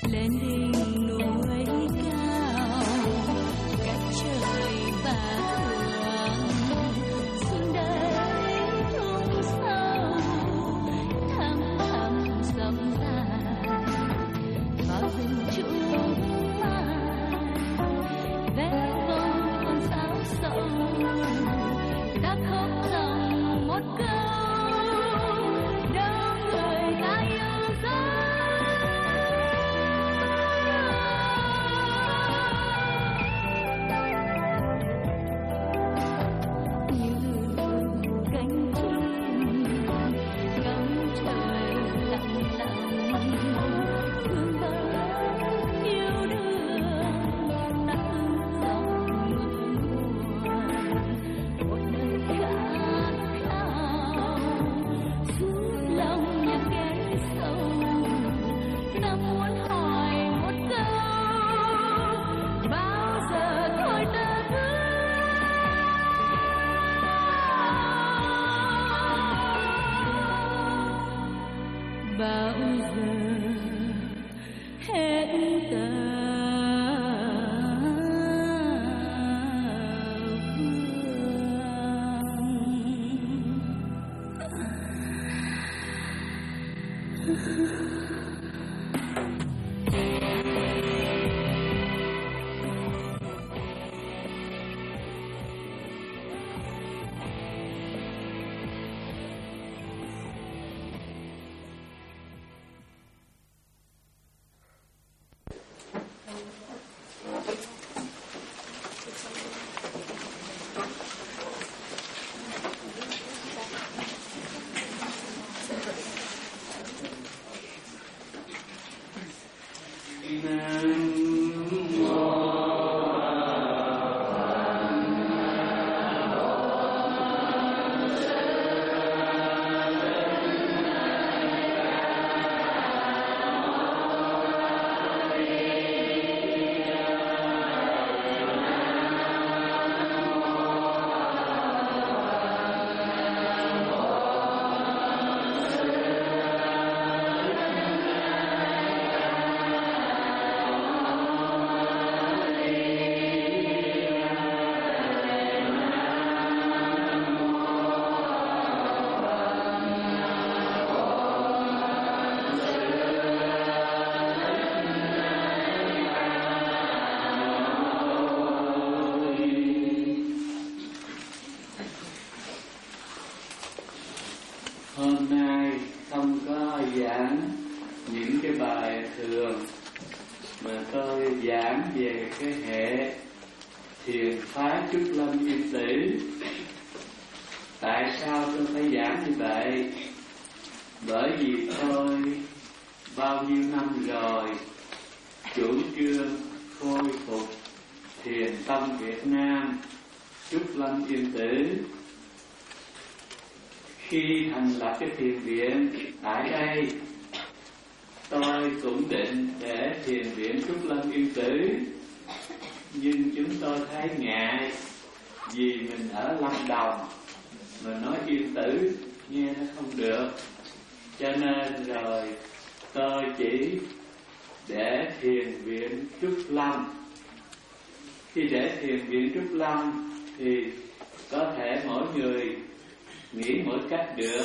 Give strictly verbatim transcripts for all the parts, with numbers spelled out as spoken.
Khi để thiền viện Trúc Lâm thì có thể mỗi người nghĩ mỗi cách được.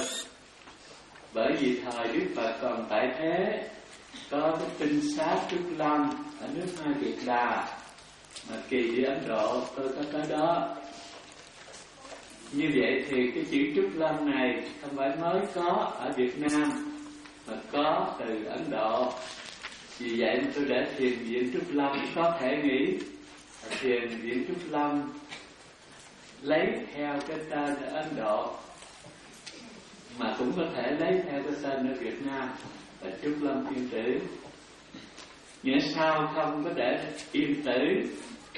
Bởi vì thời Đức Phật còn tại thế, có cái tinh sát Trúc Lâm ở nước Hai Việt Đà, mà kỳ đi Ấn Độ tôi có tới đó. Như vậy thì cái chữ Trúc Lâm này không phải mới có ở Việt Nam, mà có từ Ấn Độ. Vì vậy mà tôi để thiền viện Trúc Lâm. Có thể nghĩ thiền viện Trúc Lâm lấy theo cái tên ở Ấn Độ, mà cũng có thể lấy theo cái tên ở Việt Nam là Trúc Lâm Yên Tử. Nghĩa sao không có để Yên Tử,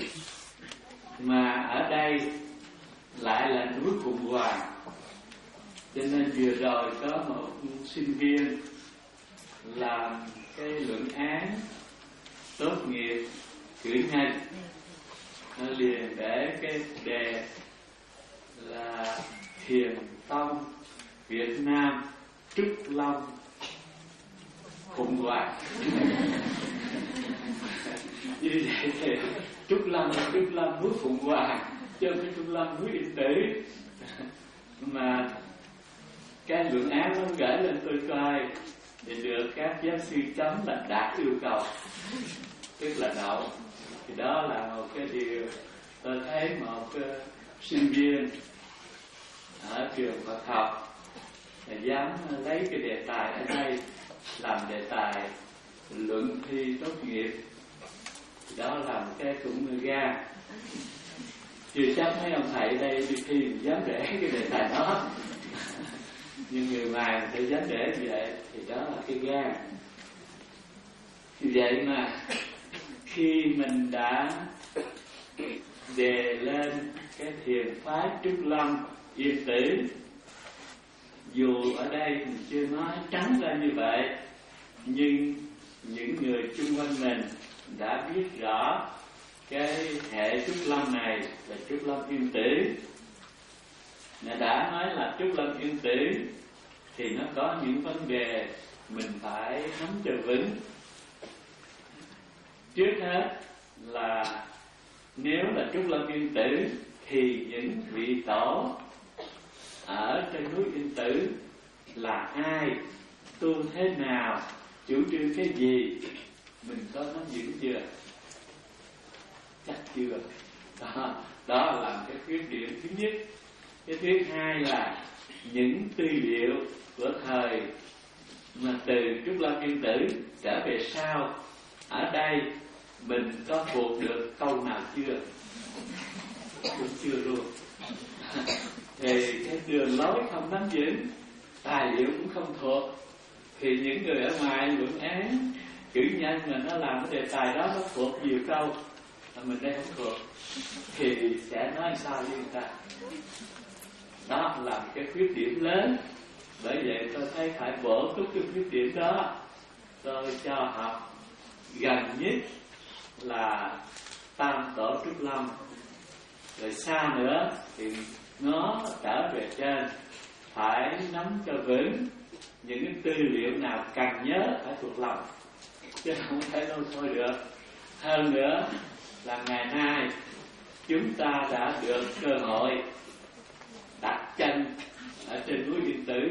mà ở đây lại là núi Phụng Hoàng. Cho nên vừa rồi có một sinh viên làm cái luận án tốt nghiệp cử nhân, nó liền để cái đề là Thiền Tông Việt Nam Trúc Lâm Phụng Hoàng. Như vậy thì Trúc Lâm Trúc Lâm núi Phụng Hoàng, chứ không phải Trúc Lâm núi Yên Tử. Mà cái luận án nó gửi lên tôi coi thì được các giáo sư chấm là đạt yêu cầu, tức là đậu. Thì đó là một cái điều tôi thấy một uh, sinh viên ở trường Phật học là dám lấy cái đề tài ở đây làm đề tài luận thi tốt nghiệp. Đó là một cái cũng gan. Chưa chắc mấy ông thầy đây đi thi dám để cái đề tài đó. Nhưng người ngoài người ta dám để như vậy thì đó là cái gan. Vì vậy mà khi mình đã đề lên cái thiền phái Trúc Lâm Yên Tử, dù ở đây mình chưa nói trắng ra như vậy, nhưng những người chung quanh mình đã biết rõ cái hệ Trúc Lâm này là Trúc Lâm Yên Tử. Đã, đã nói là Trúc Lâm Yên Tử thì nó có những vấn đề mình phải nắm cho vững. Trước hết là nếu là Trúc Lâm Yên Tử thì những vị tổ ở trên núi Yên Tử là ai, tu thế nào, chủ trương cái gì, mình có nắm vững chưa? Chắc chưa. Đó, đó là cái khuyết điểm thứ nhất. Cái thứ hai là những tư liệu của thời mà từ Trúc Lâm Yên Tử trở về sau, ở đây mình có thuộc được câu nào chưa? Cũng chưa luôn. Thì cái đường lối không nắm vững, tài liệu cũng không thuộc, thì những người ở ngoài luận án cử nhân mà nó làm cái đề tài đó nó thuộc nhiều câu mà mình đây không thuộc thì sẽ nói sao với người ta. Đó là một cái khuyết điểm lớn. Bởi vậy tôi thấy phải bổ túc cái khuyết điểm đó. Tôi cho học gần nhất là Tam Tổ Trúc Lâm, rồi xa nữa thì nó trở về trên, phải nắm cho vững những cái tư liệu nào cần nhớ phải thuộc lòng, chứ không thể đâu thôi được. Hơn nữa là ngày nay chúng ta đã được cơ hội đặt chân ở trên núi Yên Tử.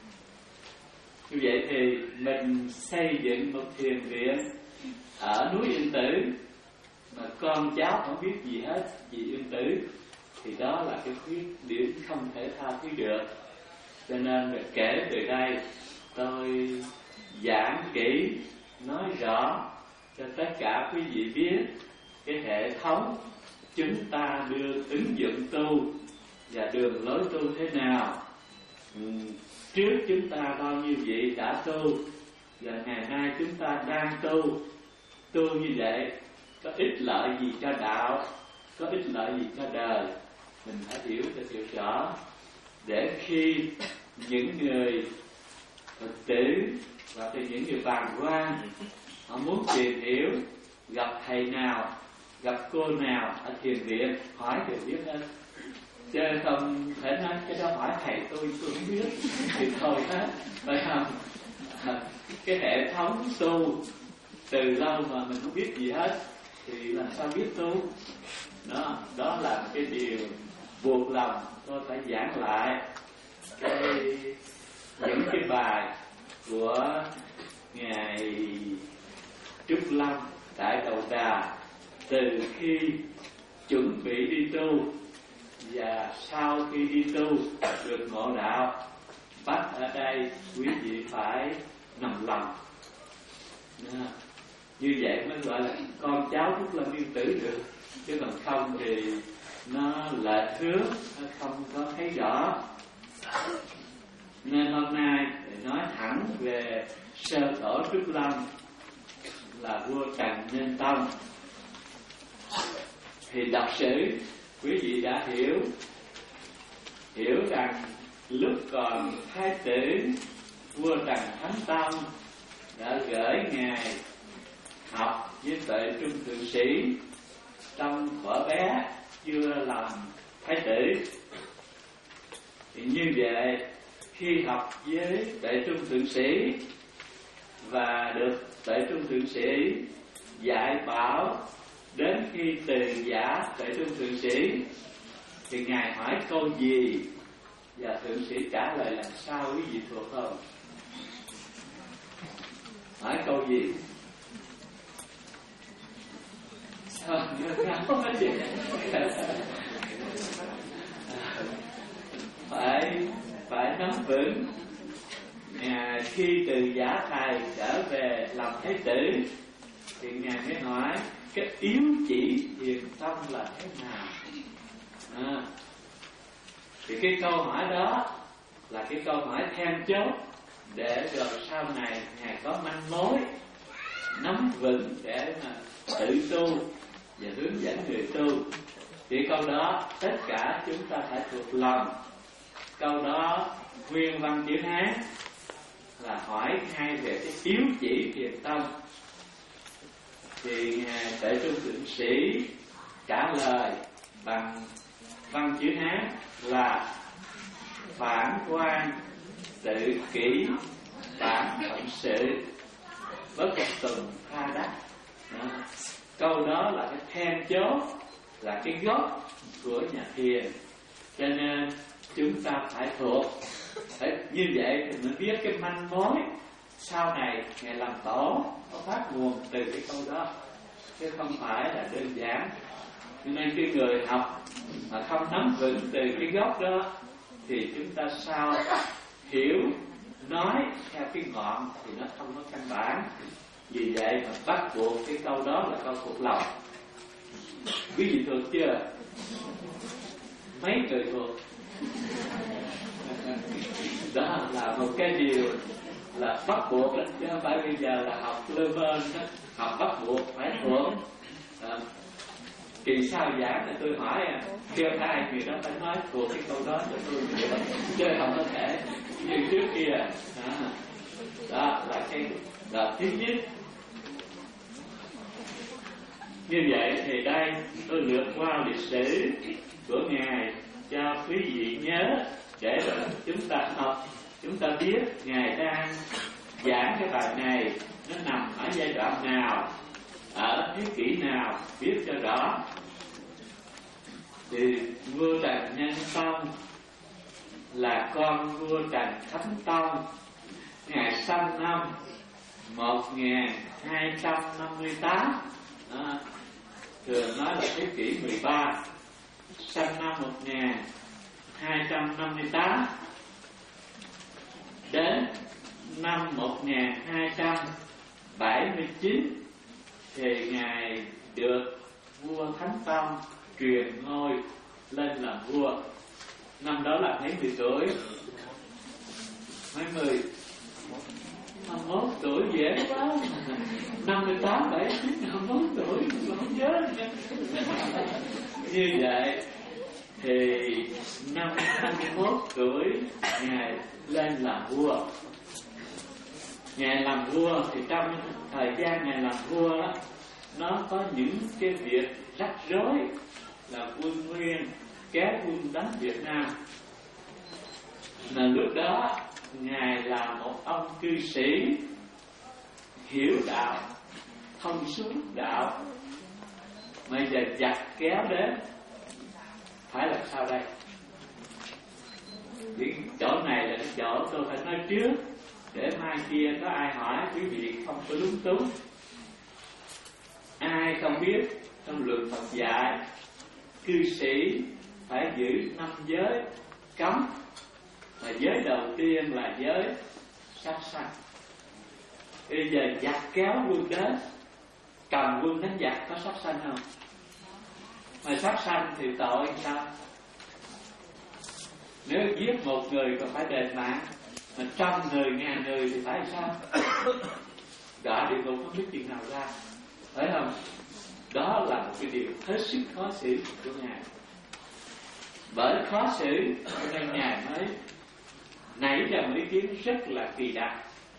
Như vậy thì mình xây dựng một thiền viện ở núi Yên Tử mà con cháu không biết gì hết về Yên Tử thì đó là cái khuyết điểm không thể tha thứ được. Cho nên là kể từ đây tôi giảng kỹ, nói rõ cho tất cả quý vị biết cái hệ thống chúng ta đưa ứng dụng tu và đường lối tu thế nào. Ừ, trước chúng ta bao nhiêu vị đã tu và ngày nay chúng ta đang tu. Tu như vậy có ích lợi gì cho đạo, có ích lợi gì cho đời, mình phải hiểu cho hiểu rõ, để khi những người Phật tử hoặc là những người bàng quan họ muốn tìm hiểu, gặp thầy nào, gặp cô nào ở thiền viện hỏi đều biết hết, chứ không thể nói cái đó hỏi thầy tôi tôi không biết thì thôi hết, phải không? Cái hệ thống tu từ lâu mà mình không biết gì hết thì làm sao biết tu? Đó, đó là cái điều buộc lòng tôi phải giảng lại cái những cái bài của ngài Trúc Lâm tại Đầu Đà từ khi chuẩn bị đi tu và sau khi đi tu được ngộ đạo, bắt ở đây quý vị phải nằm lòng. Như vậy mới gọi là con cháu Trúc Lâm Yên Tử được, chứ còn không thì nó lệch hướng, nó không có thấy rõ. Nên hôm nay để nói thẳng về sơ tổ Trúc Lâm là vua Trần Nhân Tông. Thì đọc sử quý vị đã hiểu hiểu rằng lúc còn thái tử, vua Trần Thánh Tông đã gửi ngài học với tuệ trung thượng sĩ trong thuở bé chưa làm thái tử. Thì như vậy khi học với tuệ trung thượng sĩ và được tuệ trung thượng sĩ dạy bảo đến khi từ giả Tệ Trung Thượng Sĩ thì ngài hỏi câu gì và thượng sĩ trả lời làm sao, quý vị thuộc không? Hỏi câu gì? phải phải nắm vững. À, khi từ giả thầy trở về làm thái tử thì ngài mới hỏi cái yếu chỉ thiền tâm là thế nào. À, thì cái câu hỏi đó là cái câu hỏi then chốt để rồi sau này ngài có manh mối nắm vững để mà tự tu và hướng dẫn người tu. Thì câu đó tất cả chúng ta phải thuộc lòng. Câu đó nguyên văn chữ Hán là hỏi ngay về cái yếu chỉ thiền tâm. Thì ngài Tệ Trung Thượng Sĩ trả lời bằng văn chữ Hán là phản quan tự kỷ bản phận sự bất bất tùng tha đắc. Đó. Câu đó là cái then chốt, là cái gốc của nhà thiền, cho nên chúng ta phải thuộc. Phải như vậy thì mới biết cái manh mối sau này ngài làm tổ có phát nguồn từ cái câu đó, chứ không phải là đơn giản. Cho nên cái người học mà không nắm vững từ cái gốc đó thì chúng ta sao hiểu nói theo cái ngọn thì nó không có căn bản. Vì vậy mà bắt buộc cái câu đó là câu thuộc lòng. Quý vị thuộc chưa? Mấy người thuộc? Đó là một cái điều là bắt buộc đó, chứ không phải bây giờ là học lơ mơ đó. Học bắt buộc phải thuộc. À, kỳ sau giảng là tôi hỏi à, kêu ai người đó phải nói thuộc cái câu đó cho tôi được, chứ không có thể như trước kia. Đó, đó là cái là thứ nhất. Như vậy thì đây tôi lược qua lịch sử của ngài cho quý vị nhớ, để rồi chúng ta học, chúng ta biết ngài đang giảng cái bài này nó nằm ở giai đoạn nào, ở thế kỷ nào, biết cho rõ. Thì vua Trần Nhân Tông là con vua Trần Thánh Tông, ngài sanh năm một nghìn hai trăm năm mươi tám, đó, thường nói là thế kỷ mười ba, sanh năm một nghìn hai trăm năm mươi tám đến năm một nghìn hai trăm bảy mươi chín thì ngài được vua Thánh Tông truyền ngôi lên làm vua. Năm đó là mấy mười tuổi, mấy mười năm mươi mốt tuổi dễ quá. Năm mươi tám, bảy, chín, năm mươi mốt tuổi không nhớ. Như vậy thì năm hai mươi mốt tuổi ngài lên làm vua. Ngài làm vua thì trong thời gian ngài làm vua đó, nó có những cái việc rắc rối, là quân Nguyên kéo quân đánh Việt Nam. Là lúc đó ngài là một ông cư sĩ hiểu đạo, thông suốt đạo, bây giờ giặc kéo đến phải làm sao đây? Cái chỗ này là cái chỗ tôi phải nói trước, để mai kia có ai hỏi quý vị không có lúng túng. Ai không biết trong luật Phật dạy cư sĩ phải giữ năm giới cấm, mà giới đầu tiên là giới sát sanh. Bây giờ giặc kéo quân đến, cầm quân đánh giặc có sát sanh không? Mà sát sanh thì tội sao? Nếu giết một người còn phải đền mạng, mà trăm người, ngàn người thì phải sao? Đọa địa ngục không biết chuyện nào ra, phải không? Đó là một cái điều hết sức khó xử của ngài. Bởi khó xử nên ngài mới nảy ra một ý kiến rất là kỳ đặc,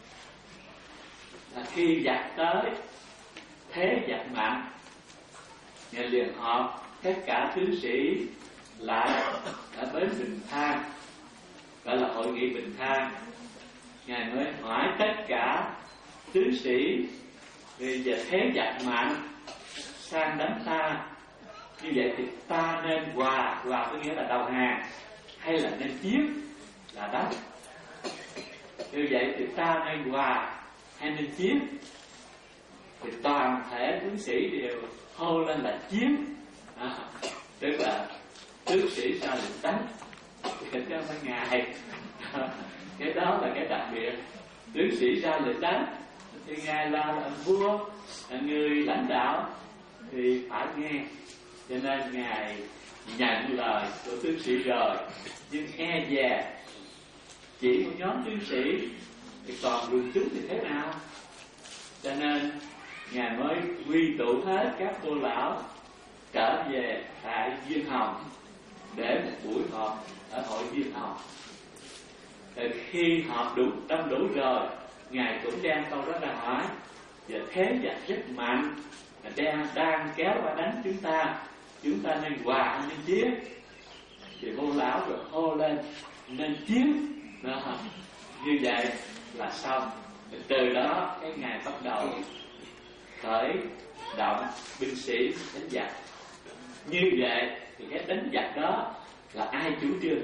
là khi giặc tới thế giặc mạnh, ngài liền họp tất cả tướng sĩ lại ở bến Bình Thang, gọi là hội nghị Bình Thang. Ngài mới hỏi tất cả tướng sĩ Vì giờ thế giặc mạnh sang đánh ta, như vậy thì ta nên hòa, hòa có nghĩa là đầu hàng, hay là nên chiến, là đánh. Như vậy thì ta nên hòa hay nên chiến? Thì toàn thể tướng sĩ đều hô lên là chiến, à, tức là tướng sĩ ra lệnh đánh, chứ không phải ngài. Cái đó là cái đặc biệt. Tướng sĩ ra lệnh đánh thì ngài là, là vua, là người lãnh đạo thì phải nghe. Cho nên ngài nhận lời của tướng sĩ rồi, nhưng e dè chỉ một nhóm tướng sĩ thì còn quần chúng thì thế nào? Cho nên ngài mới quy tụ hết các cô lão trở về tại Viên Hồng để một buổi họp ở hội Viên Hồng. Rồi khi họp đủ đông đủ rồi, ngài cũng đem câu đó ra hỏi: giờ thế giặc rất mạnh, đang đang kéo qua đánh chúng ta, chúng ta nên hòa hay nên chiến? Thì vô lão rồi hô lên nên chiến. Đó. Như vậy là xong. Từ đó cái ngày bắt đầu khởi động binh sĩ đánh giặc. Như vậy thì cái đánh giặc đó là ai chủ trương?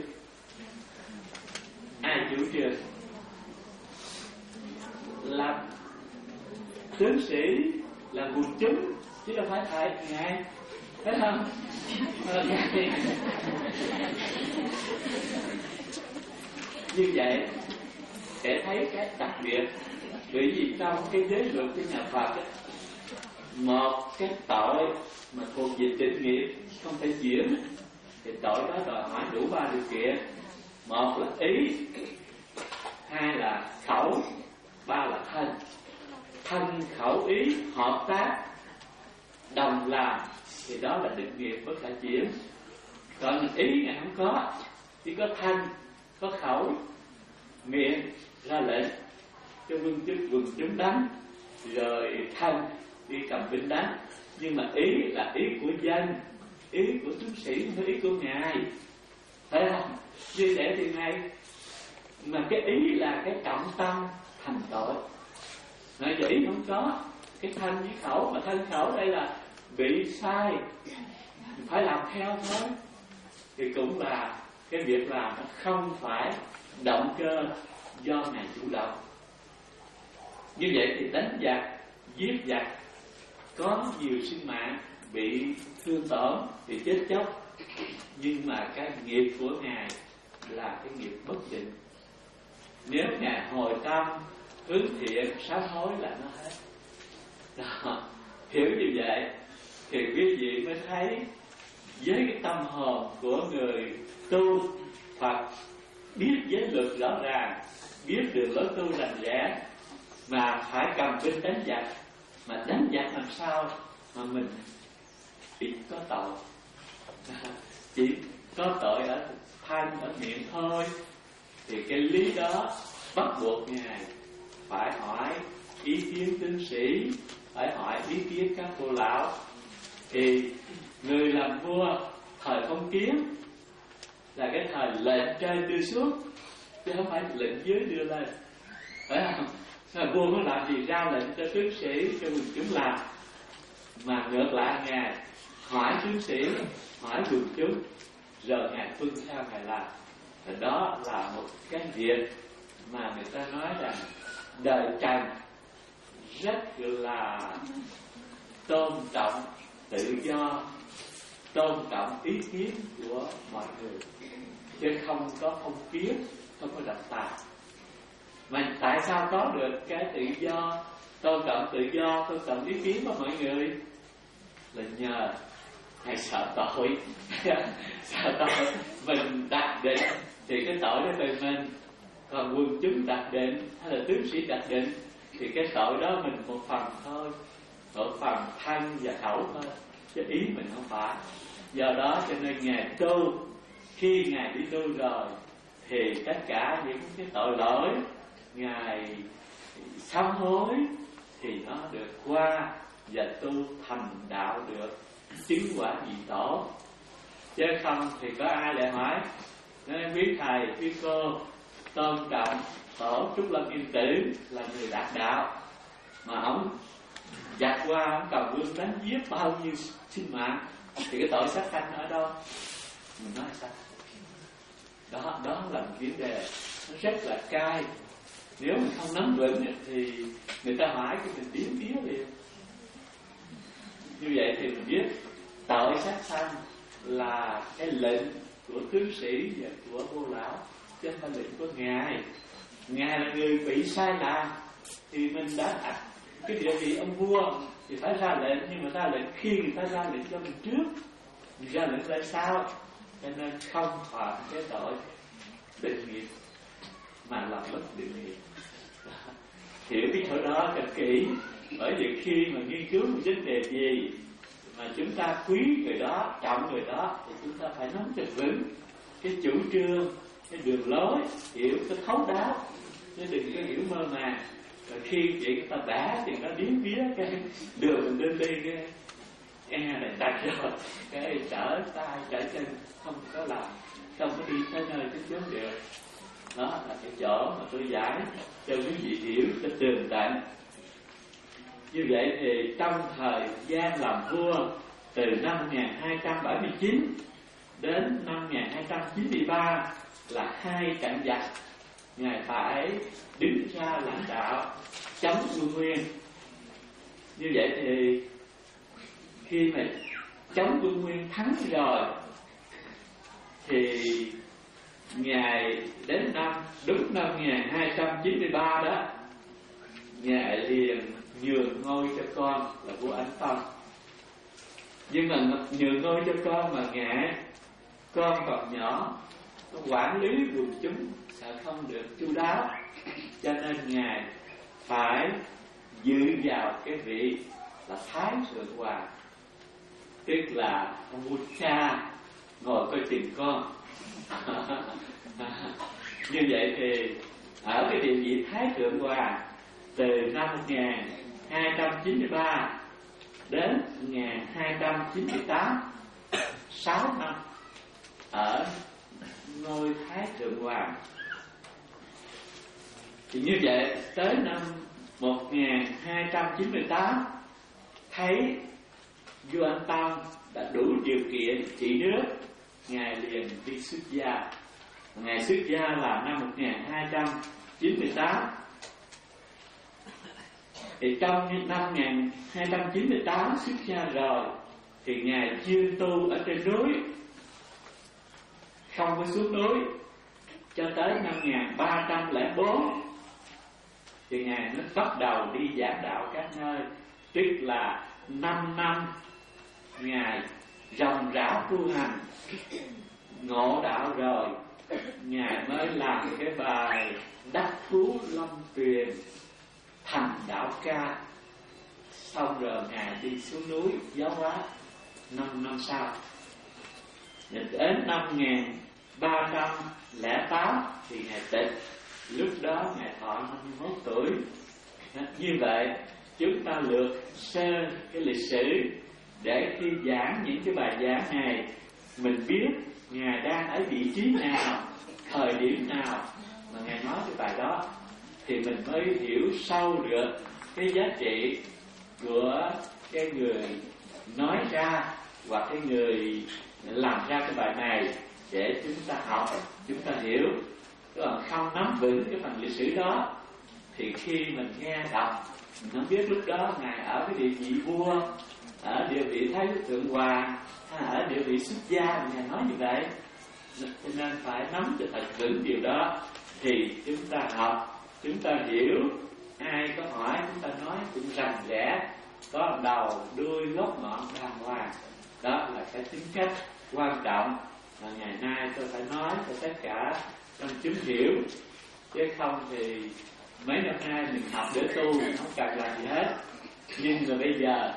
Ai chủ trương? Là tướng sĩ, là quần chúng, chứ đâu phải thầy ngài, thấy không? Như vậy để thấy cái đặc biệt. Bởi vì trong cái giới luật của nhà Phật ấy, một cái tội mà thuộc về trịnh nghiệp không thể chuyển, thì tội đó đòi hỏi đủ ba điều kiện. Một là ý, hai là khẩu, ba là thân. Thân khẩu ý hợp tác đồng làm thì đó là định nghiệp bất khả chuyển. Còn ý ngài không có, chỉ có thân, có khẩu, miệng ra lệnh cho quân chức quần chúng đánh, rồi thân đi cầm binh đánh. Nhưng mà ý là ý của dân, ý của tướng sĩ, không phải ý của ngài, thấy không? Như vậy thì ngài, mà cái ý là cái trọng tâm thành tội, ngài ý không có. Cái thân với khẩu, mà thân khẩu đây là bị sai, phải làm theo thôi, thì cũng là cái việc làm nó không phải động cơ do ngài chủ động. Như vậy thì đánh giặc, giết giặc có nhiều sinh mạng bị thương tổn, bị chết chóc, nhưng mà cái nghiệp của ngài là cái nghiệp bất định. Nếu ngài hồi tâm hướng thiện sám hối là nó hết đó. Hiểu như vậy thì quý vị mới thấy với cái tâm hồn của người tu Phật, biết giới luật rõ ràng, biết đường lối tu rành rẽ, mà phải cầm binh đánh giặc. Mà đánh giặc làm sao mà mình ít có tội, chỉ có tội ở thân, ở miệng thôi. Thì cái lý đó bắt buộc ngài phải hỏi ý kiến tướng sĩ, phải hỏi ý kiến các cô lão. Thì người làm vua thời phong kiến là cái thời lệnh trên đưa xuống, chứ không phải lệnh dưới đưa lên, phải không? Mà vua có làm gì ra lệnh cho tướng sĩ, cho quần chúng làm, mà ngược lại ngài hỏi tướng sĩ, hỏi quần chúng, rồi ngài tuân theo ngài làm. Và đó là một cái việc mà người ta nói rằng đời Trần rất là tôn trọng tự do, tôn trọng ý kiến của mọi người, chứ không có phong kiến, không có độc tài. Mà tại sao có được cái tự do, tôn trọng tự do, tôn trọng ý kiến của mọi người? Là nhờ ngài sợ tội. Sợ tội mình đặt định thì cái tội đó về mình, còn quần chúng đặt định hay là tướng sĩ đặt định thì cái tội đó mình một phần thôi, một phần thân và khẩu thôi, chứ ý mình không phải. Do đó cho nên ngài tu, khi ngài đi tu rồi thì tất cả những cái tội lỗi ngài sám hối thì nó được qua và tu thành đạo được, chứng quả vị tổ. Chứ không thì có ai lại hỏi: nên quý thầy, quý cô tôn trọng tổ Trúc Lâm Yên Tử là người đạt đạo, mà ông giặc qua ông Cầu Vương đánh giết bao nhiêu sinh mạng, thì cái tội sát sanh ở đâu? Mình nói sao? Đó, đó là một vấn đề nó rất là cay. Nếu mình không nắm vững thì người ta hỏi cái mình biến vía liền. Như vậy thì mình biết tội sát sanh là cái lệnh của tướng sĩ và của Vô Lão, chứ không phải lệnh của Ngài. Ngài là người bị sai làm, thì mình đã đặt cái địa vị ông vua thì phải ra lệnh, nhưng mà ra lệnh khi người ta ra lệnh cho mình trước, mình ra lệnh tại sao? Cho nên không phạm cái tội định nghiệp mà làm mất định nghiệp. Hiểu cái chỗ đó thật kỹ, bởi vì khi mà nghiên cứu một vấn đề gì mà chúng ta quý người đó, trọng người đó, thì chúng ta phải nắm thật vững cái chủ trương, cái đường lối, hiểu cái thấu đáo, chứ đừng có hiểu mơ màng. Rồi khi vậy người ta bẻ thì nó điếm vía cái đường mình lên đi cái e này đặt rồi cái trở tay trở chân, không có làm, không có đi tới nơi tới chốn được. Đó là cái chỗ mà tôi giải cho quý vị hiểu cho tường tận. Như vậy thì trong thời gian làm vua từ năm một nghìn hai trăm bảy mươi chín đến năm một nghìn hai trăm chín mươi ba là hai trận giặc, Ngài phải đứng ra lãnh đạo chống quân Nguyên. Như vậy thì khi mà chống quân Nguyên thắng rồi thì Ngài đến năm đúng năm một nghìn hai trăm chín mươi ba đó, Ngài liền nhường ngôi cho con là vua Anh Tông. Nhưng mà nhường ngôi cho con mà Ngài con còn nhỏ, nó quản lý quần chúng sợ không được chu đáo, cho nên Ngài phải dự vào cái vị là Thái Thượng Hoàng, tức là ông vua cha ngồi coi chừng con. Như vậy thì ở cái địa vị Thái Thượng Hoàng từ năm một nghìn hai trăm chín mươi ba đến một nghìn hai trăm chín mươi tám, sáu năm ở ngôi Thái Thượng Hoàng. Thì như vậy tới năm một nghìn hai trăm chín mươi tám thấy vua Anh Tông đã đủ điều kiện trị nước, Ngài liền đi xuất gia. Ngài xuất gia là năm một nghìn hai trăm chín mươi tám. Thì trong năm một nghìn hai trăm chín mươi tám xuất gia rồi thì Ngài chuyên tu ở trên núi, không có xuống núi, cho tới năm một nghìn ba trăm lẻ bốn thì Ngài mới bắt đầu đi giảng đạo các nơi, tức là năm năm Ngài ròng rã tu hành, ngộ đạo rồi Ngài mới làm cái bài Đắc Thú Lâm Tuyền thành đạo ca. Xong rồi Ngài đi xuống núi giáo hóa năm năm sau. Đến năm một nghìn ba trăm lẻ tám thì Ngài tịch, lúc đó Ngài thọ năm mươi mốt tuổi. Như vậy chúng ta lược sơ cái lịch sử để khi giảng những cái bài giảng này mình biết Ngài đang ở vị trí nào, thời điểm nào mà Ngài nói cái bài đó, thì mình mới hiểu sâu được cái giá trị của cái người nói ra hoặc cái người làm ra cái bài này để chúng ta học, chúng ta hiểu. Còn không nắm vững cái phần lịch sử đó thì khi mình nghe đọc mình không biết lúc đó Ngài ở cái địa vị vua, ở địa vị Thái Thượng Hoàng, ở địa vị xuất gia mà Ngài nói như vậy. Cho nên phải nắm cho thật vững điều đó thì chúng ta học, chúng ta hiểu. Ai có hỏi chúng ta nói cũng rành rẽ, có đầu đuôi gốc ngọn đàng hoàng. Đó là cái tính cách quan trọng mà ngày nay tôi phải nói cho tất cả trong chúng hiểu, chứ không thì mấy năm nay mình học để tu, mình không cần làm gì hết. Nhưng mà bây giờ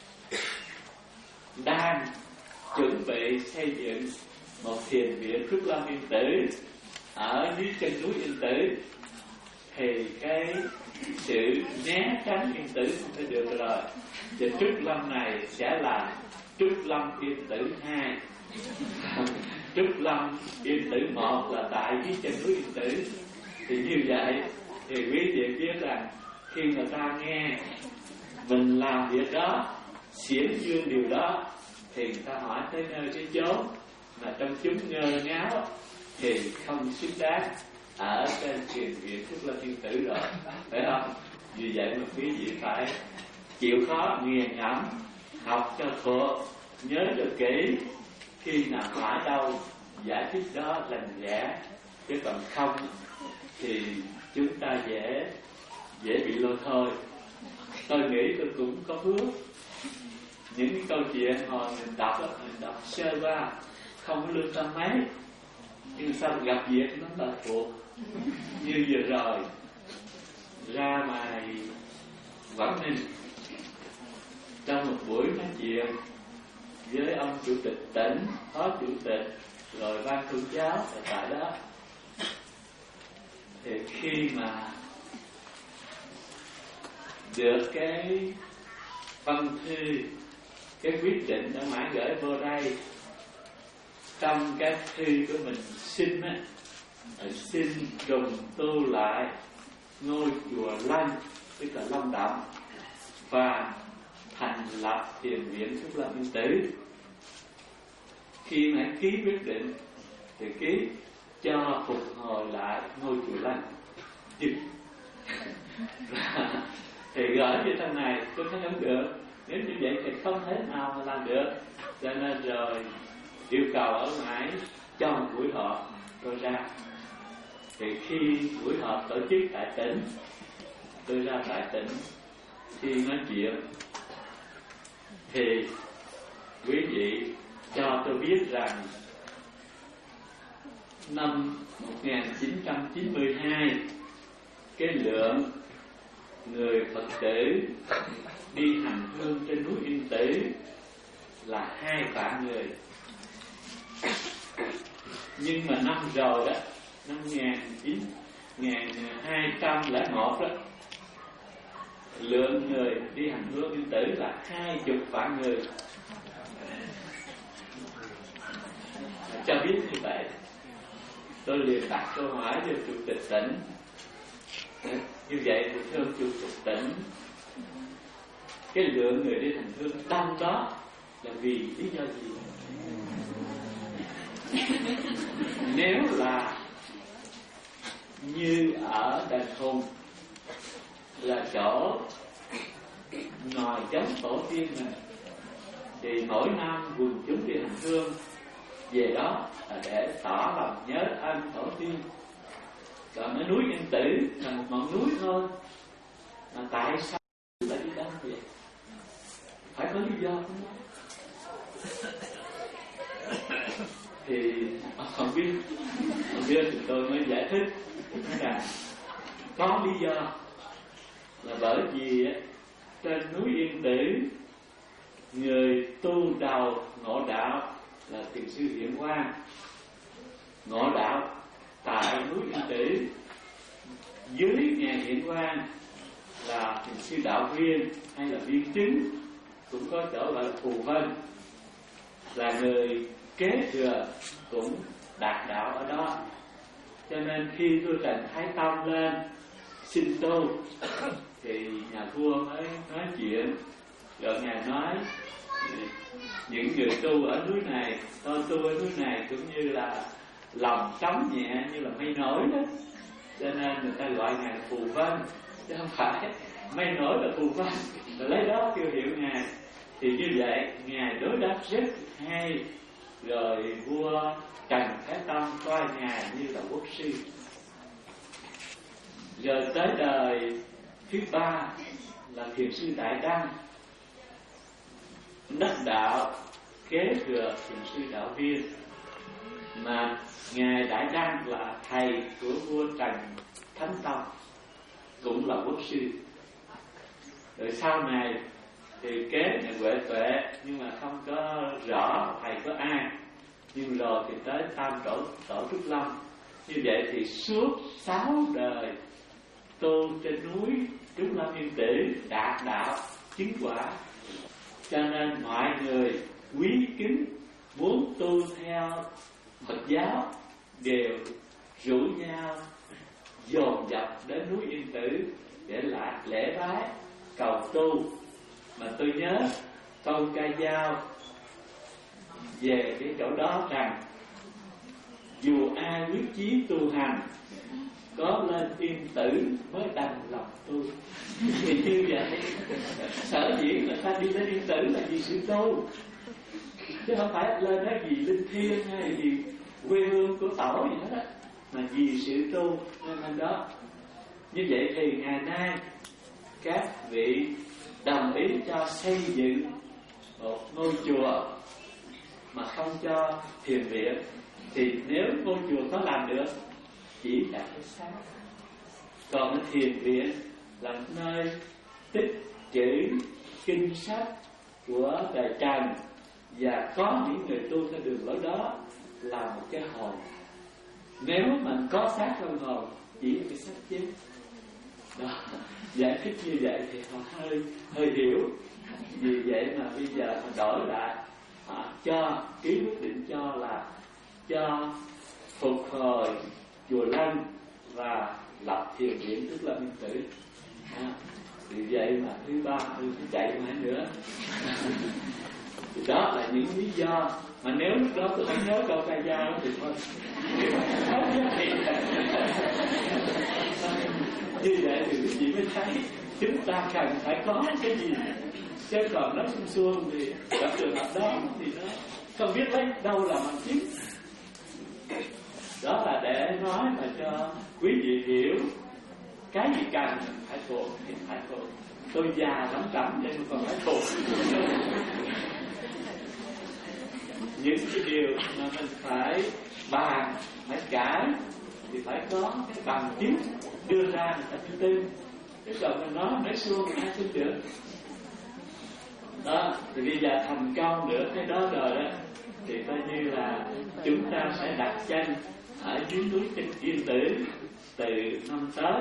đang chuẩn bị xây dựng một thiền viện Trúc Lâm Yên Tử ở dưới chân núi Yên Tử, thì cái sự né tránh Yên Tử không thể được rồi. Thì Trúc Lâm này sẽ là Trúc Lâm Yên Tử hai. Trúc Lâm Yên Tử một là tại dưới chân núi Yên Tử. Thì như vậy thì quý vị biết rằng khi người ta nghe mình làm việc đó, xiển dương điều đó, thì người ta hỏi tới nơi tới chốn, mà trong chúng ngơ ngáo thì không xứng đáng ở trên thiền viện Trúc Lâm Thiên Tử rồi, phải không? Vì vậy mà quý vị phải chịu khó nghiền ngẫm, học cho thuộc, nhớ cho kỹ, khi nào hỏi đâu giải thích đó lành lẽ, chứ còn không thì chúng ta dễ dễ bị lôi thôi. Tôi nghĩ tôi cũng có phước. Những cái câu chuyện hồi mình đọc đó, mình đọc sơ qua không có lương tâm mấy, nhưng sao gặp việc nó là thuộc. Như vừa rồi ra ngoài Quảng Ninh, trong một buổi nói chuyện với ông chủ tịch tỉnh, phó chủ tịch, rồi ban tôn giáo ở tại đó, thì khi mà được cái văn thư, cái quyết định đã mãi gửi vô đây, trong cái thư của mình xin á, xin trùng tu lại ngôi chùa Lăng, tức là Long Động, và thành lập thiền viện Trúc Lâm Yên Tử. Khi mà ký quyết định thì ký cho phục hồi lại ngôi chùa Lăng. Thì gửi như thế này tôi thấy không được, nếu như vậy thì không thể nào mà làm được, cho nên rồi yêu cầu ở ngoài cho một buổi họp tôi ra. Thì khi buổi họp tổ chức tại tỉnh, tôi ra tại tỉnh khi nói chuyện thì quý vị cho tôi biết rằng năm một nghìn chín trăm chín mươi hai, cái lượng người Phật tử đi hành hương trên núi Yên Tử là hai vạn người. Nhưng mà năm rồi đó, năm một nghìn hai trăm lẻ một đó, lượng người đi hành hương Yên Tử là hai chục vạn người. Cho biết như vậy, tôi liền đặt câu hỏi cho chủ tịch tỉnh. Như vậy thì thưa chủ tịch tỉnh, cái lượng người đi hành hương đông đó là vì lý do gì? Nếu là như ở Đền Hùng là chỗ ngồi chống tổ tiên mình, thì mỗi năm quần chúng đi hành hương về đó là để tỏ lòng nhớ ơn tổ tiên. Còn ở núi Yên Tử là một ngọn núi thôi, mà tại sao lại đi đông vậy? Phải có lý do không? Thì không biết, không biết thì tôi mới giải thích rằng có lý do là bởi vì trên núi Yên Tử người tu đầu ngộ đạo là thiền sư Hiện Quang. Ngộ đạo tại núi Yên Tử, dưới ngài Hiện Quang là thiền sư Đạo Viên hay là Viên Chứng, cũng có chỗ gọi là Phù Vân, là người kế thừa cũng đạt đạo ở đó. Cho nên khi vua Trần Thái Tông lên xin tu thì nhà vua mới nói chuyện, rồi ngài nói những người tu ở núi này, tôi tu ở núi này cũng như là lòng trống nhẹ như là mây nổi đó, cho nên người ta gọi ngài Phù Vân, chứ không phải mây nổi là Phù Vân, rồi lấy đó kêu hiệu ngài. Thì như vậy ngài đối đáp rất hay, rồi vua Trần Thái Tông coi ngài như là quốc sư. Rồi tới đời thứ ba là thiền sư Đại Đăng, đắc đạo kế thừa thiền sư Đạo Viên, mà ngài Đại Đăng là thầy của vua Trần Thánh Tông, cũng là quốc sư. Rồi sau này thì kế nhà Huệ Tuệ, nhưng mà không có rõ thầy có ai. Nhưng rồi thì tới Tam Tổ Tổ Trúc Lâm. Như vậy thì suốt sáu đời tu trên núi Trúc Lâm Yên Tử đạt đạo chứng quả. Cho nên mọi người quý kính muốn tu theo Phật giáo đều rủ nhau dồn dập đến núi Yên Tử để lại lễ bái cầu tu Mà tôi nhớ câu ca dao về cái chỗ đó rằng dù ai quyết chí tu hành, có lên yên tử mới đành lòng tu. Thì như vậy, sở dĩ người ta đi lên yên tử là vì sự tu, chứ không phải lên đó vì linh thiêng hay vì quê hương của tổ gì hết á, mà vì sự tu nên lên đó. Như vậy thì ngày nay các vị đồng ý cho xây dựng một ngôi chùa mà không cho thiền viện, thì nếu ngôi chùa có làm được chỉ là cái xác, còn cái thiền viện là nơi tích trữ kinh sách của đời Trần, và có những người tu theo đường lối đó là một cái hồn. Nếu mình có xác không hồn, chỉ là cái xác chết đó. Giải thích như vậy thì họ hơi hơi hiểu. Vì vậy mà bây giờ họ đổi lại, họ cho ký quyết định cho là cho phục hồi chùa Lăng và lập thiền viện, tức là Yên Tử. À, vì vậy mà thứ ba tôi phải chạy mãi nữa. Thì đó là những lý do mà nếu lúc đó tôi không nhớ câu ca dao thì thôi. Như vậy thì quý vị mới thấy chúng ta cần phải có cái gì, chứ còn nó xung xuông thì gặp trường hợp đó thì nó không biết lấy đâu là bằng chứng. Đó là để nói mà cho quý vị hiểu cái gì cần phải thuộc thì phải thuộc. Tôi già lắm lắm nên còn phải thuộc. Những cái điều mà mình phải bàn, phải cãi thì phải có cái bằng chứng đưa ra người ta tin tin. Chứ còn mình nói nói suông ai tin được. Đó, thì bây giờ thành công được cái đó rồi đó, thì coi như là chúng ta sẽ đặt chân ở dưới núi Yên Tử từ năm tới.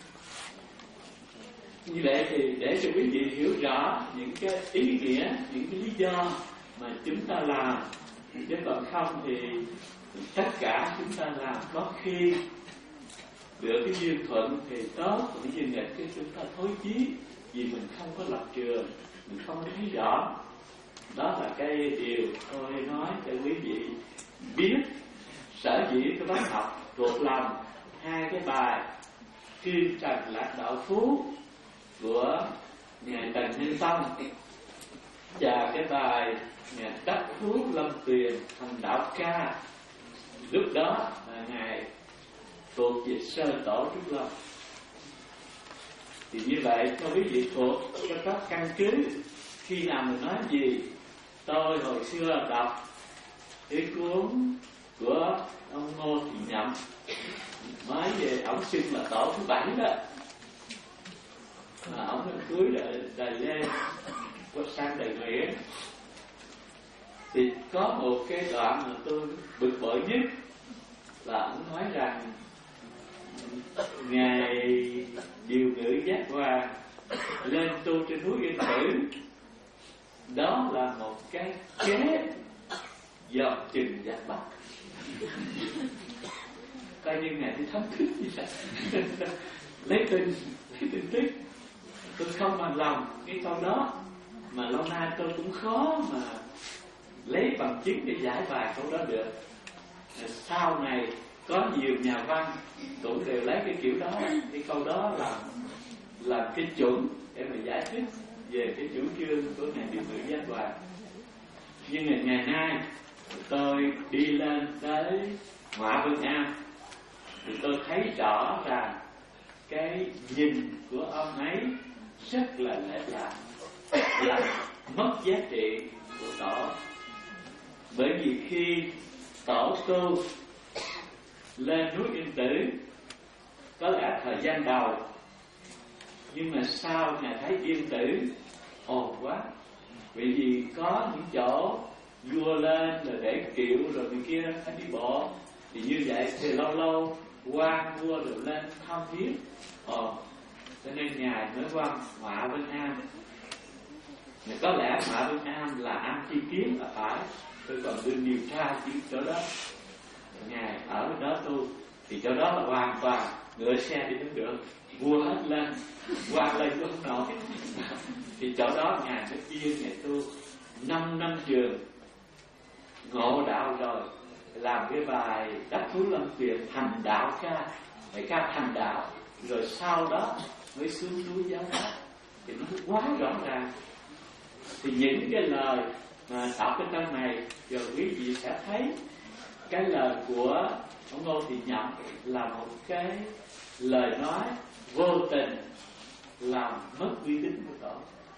Như vậy thì để cho quý vị hiểu rõ những cái ý nghĩa, những cái lý do mà chúng ta làm, chứ còn không thì tất cả chúng ta làm có khi được cái duyên thuận thì tốt, còn cái duyên nghịch cái chúng ta thối chí vì mình không có lập trường, mình không thấy rõ. Đó là cái điều tôi nói cho quý vị biết. Sở dĩ tôi bắt học thuộc lòng hai cái bài Kim Trần Lạc Đạo Phú của ngài Trần Nhân Tông và cái bài ngài Đắc Phú Lâm Tuyền Thành Đạo Ca, lúc đó là ngài thuộc về sơ tổ Trúc Lâm. Thì như vậy cho quý vị thuộc cho có căn cứ, khi nào mình nói gì. Tôi hồi xưa đọc cái cuốn của ông Ngô Thị Nhậm nói về ổng xưng là tổ thứ bảy đó, mà ổng là cuối đời, đời Lê có sang đời Nguyễn. Thì có một cái đoạn mà tôi bực bội nhất là ổng nói rằng ngài điều ngữ Giác Hòa lên tu trên núi Yên Tử, đó là một cái kế dọc chừng Giác Bắc. Coi như ngài đi thấm thức như vậy. lấy tin lấy tin tức. Tôi không bằng lòng cái câu đó, mà lâu nay tôi cũng khó mà lấy bằng chứng để giải bài câu đó được. Sau này có nhiều nhà văn cũng đều lấy cái kiểu đó, cái câu đó là làm cái chuẩn để mà giải thích về cái chủ trương của ngài điều ngữ Giác Hòa. Nhưng ngày, ngày nay tôi đi lên tới Ngoại Vân Am thì tôi thấy rõ rằng cái nhìn của ông ấy rất là lệch lạc, là mất giá trị của tổ. Bởi vì khi tổ tu lên núi Yên Tử có lẽ thời gian đầu, nhưng mà sau ngài thấy Yên Tử ồn quá, bởi vì có những chỗ vua lên rồi để kiệu rồi người kia phải đi bộ, thì như vậy thì lâu lâu quan vua rồi lên thăm viếng ồn, cho nên ngài mới qua Ngoại Vân Am. Mà có lẽ Ngoại Vân Am là Am Chi Kiến là phải, tôi còn đương điều tra chuyện chỗ đó. Ngài ở bên đó tu thì chỗ đó là hoàn toàn ngựa xe đi không được, vua hết lên, quan lên cũng không nổi. Thì chỗ đó Ngài mới biên Ngài tu năm năm trường, ngộ đạo rồi làm cái bài Đắc Thú Lâm Quyền thành đạo ca, phải ca thành đạo, rồi sau đó mới xuống núi giáo pháp. Thì nó quá rõ ràng. Thì những cái lời mà đọc ở trong này, rồi quý vị sẽ thấy cái lời của ông Ngô Thị Nhậm là một cái lời nói vô tình làm mất uy tín của tổ.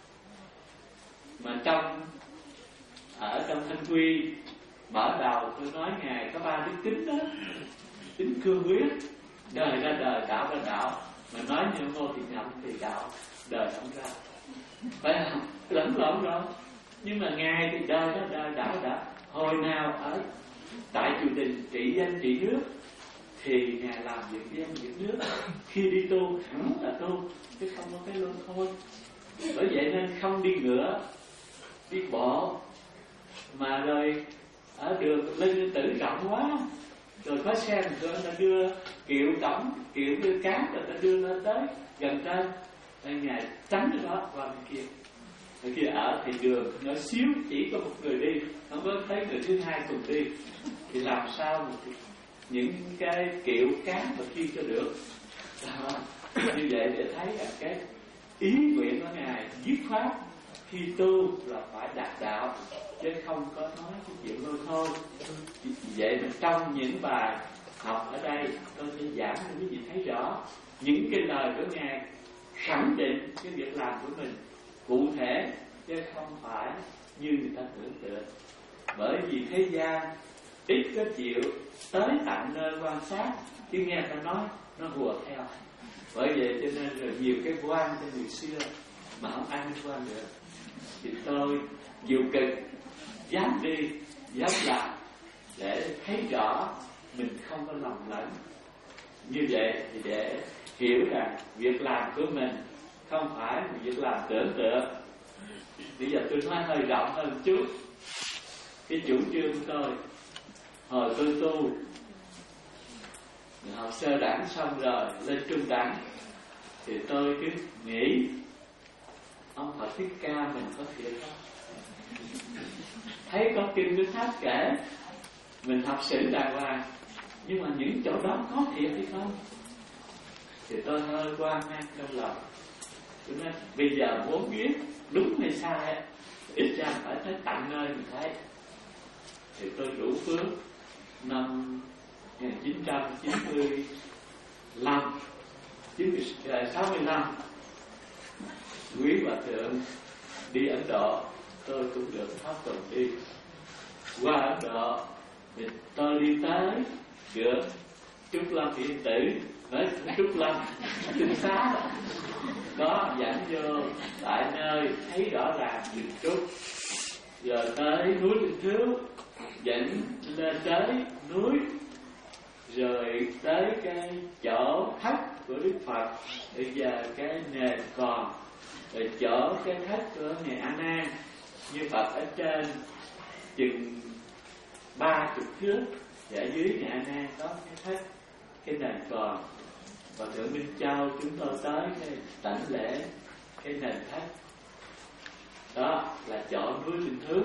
Mà trong ở trong Thanh Quy mở đầu tôi nói Ngài có ba đức tính đó: tính cương quyết, đời ra đời, đạo ra đạo. Mà nói như Ngô Thị Nhậm thì đạo đời không ra, phải không? Lẫn lộn rồi. Nhưng mà Ngài thì đời ra đời, đạo ra đạo. Hồi nào ở tại triều đình trị dân trị nước thì Ngài làm việc dân việc nước, khi đi tu hẳn là tu, chứ không có cái luôn thôi. Bởi vậy nên không đi ngựa, đi bộ. Mà rồi ở đường Linh Yên Tử rộng quá, rồi có xe người ta đưa kiệu cổng, kiệu đưa cát rồi ta đưa lên tới gần trên. Nên Ngài tránh cái đó qua bên kia. Ở kia ở thì đường nó xíu, chỉ có một người đi, không có thấy người thứ hai cùng đi. Thì làm sao mà những cái kiệu cát mà khi cho được đó. Như vậy để thấy là cái ý nguyện của Ngài dứt khoát khi tu là phải đạt đạo, chứ không có nói cái chuyện thôi thôi. Vậy mà trong những bài học ở đây tôi sẽ giảng cho quý vị thấy rõ những cái lời của Ngài khẳng định cái việc làm của mình cụ thể, chứ không phải như người ta tưởng tượng. Bởi vì thế gian ít có chịu tới tận nơi quan sát, chứ nghe ta nói nó hùa theo. Bởi vậy cho nên rồi nhiều cái quan cho người xưa mà không ai liên quan được. Thì tôi chịu cực dám đi dám làm để thấy rõ mình không có lầm lẫn. Như vậy thì để hiểu rằng việc làm của mình không phải là việc làm tưởng tượng. Bây giờ tôi nói hơi rộng hơn chút. Cái chủ trương của tôi hồi tôi tu học sơ đẳng xong rồi lên trung đẳng, thì tôi cứ nghĩ ông Phật Thích Ca mình có thiệt không? Thấy có kinh có tháp kể mình học sử đàng hoàng, nhưng mà những chỗ đó có thiệt hay không? Thì tôi hơi quan mang trong lòng. Tôi nói bây giờ muốn biết đúng hay sai, ít ra phải tới tận nơi mình thấy. Thì tôi đủ phước năm một nghìn chín trăm chín mươi lăm, sáu mươi lăm, quý hòa thượng đi Ấn Độ, tôi cũng được pháp tùng đi. Qua Ấn Độ thì tôi đi tới cửa Trúc Lâm Yên Tử, nói Trúc Lâm tinh xá đó, dẫn vô tại nơi thấy rõ ràng từng chút. Rồi tới núi Linh Thiếu, dẫn lên tới núi, rồi tới cái chỗ thất của Đức Phật. Bây giờ cái nền còn, rồi chỗ cái thất của Ngài A Nan. Như Phật ở trên chừng ba chục thước, và ở dưới Ngài A Nan có cái thất, cái nền còn. Và Thượng Minh Châu chúng tôi tới cái tảnh lễ cái nền thất. Đó là chỗ núi Linh Thước.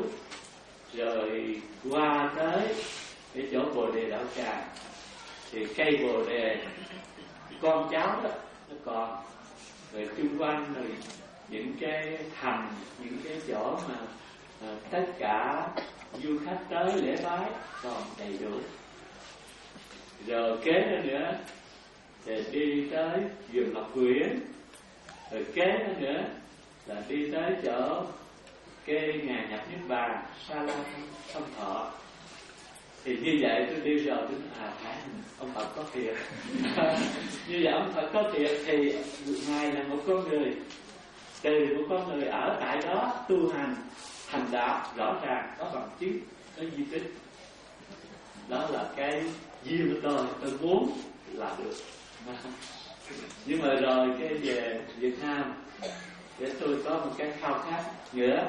Rồi qua tới cái chỗ Bồ Đề Đạo Tràng, thì cây Bồ Đề con cháu đó nó còn. Rồi chung quanh rồi những cái thành, những cái chỗ mà à, tất cả du khách tới lễ bái còn đầy đủ. Rồi kế đó nữa thì đi tới vườn Ngọc Quyển. Rồi kế đó nữa là đi tới chỗ cái Ngài nhập Niết Bàn Sa La Thông Thọ. Thì như vậy tôi đi rồi tôi nói, à phải ông Phật có thiệt. Như vậy ông Phật có thiệt thì Ngài là một con người, từ một con người ở tại đó tu hành thành đạo rõ ràng, có bằng chứng, có di tích. Đó là cái duyên của tôi, tôi muốn là được. Nhưng mà rồi cái về Việt Nam để tôi có một cái khao khát nữa,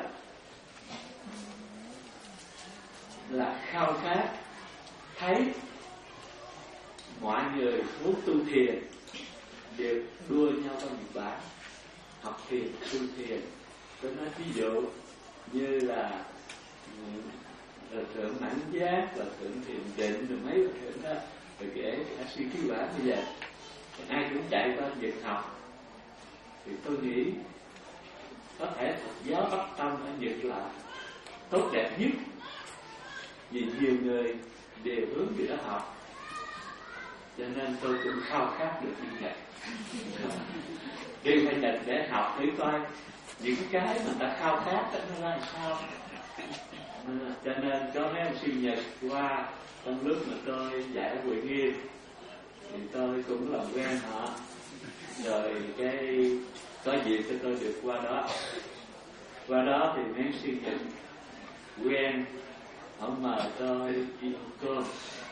là khao khát thấy mọi người muốn tu thiền đều đua nhau trong Nhật Bản, học thiền, tu thiền, Tôi nói ví dụ như là rồi thượng mãn giác và thượng thiền định rồi mấy cái thượng đó, rồi kể cả suy khí bản bây giờ ai cũng chạy qua việc học, thì tôi nghĩ có thể Phật giáo Bắc Tâm ở Nhật là tốt đẹp nhất, vì nhiều người đều hướng về đó học, cho nên tôi cũng khao khát được đi Nhật. Đi qua Nhật để học thử coi những cái mà ta khao khát đó nó ra sao. À, cho nên có mấy ông sinh Nhật qua trong lúc mà tôi dạy ở Huệ Nghiêm thì tôi cũng làm quen họ, rồi cái có dịp cho tôi được qua đó. Qua đó thì mấy sinh Nhật quen, ông mời tôi đi ăn cơm,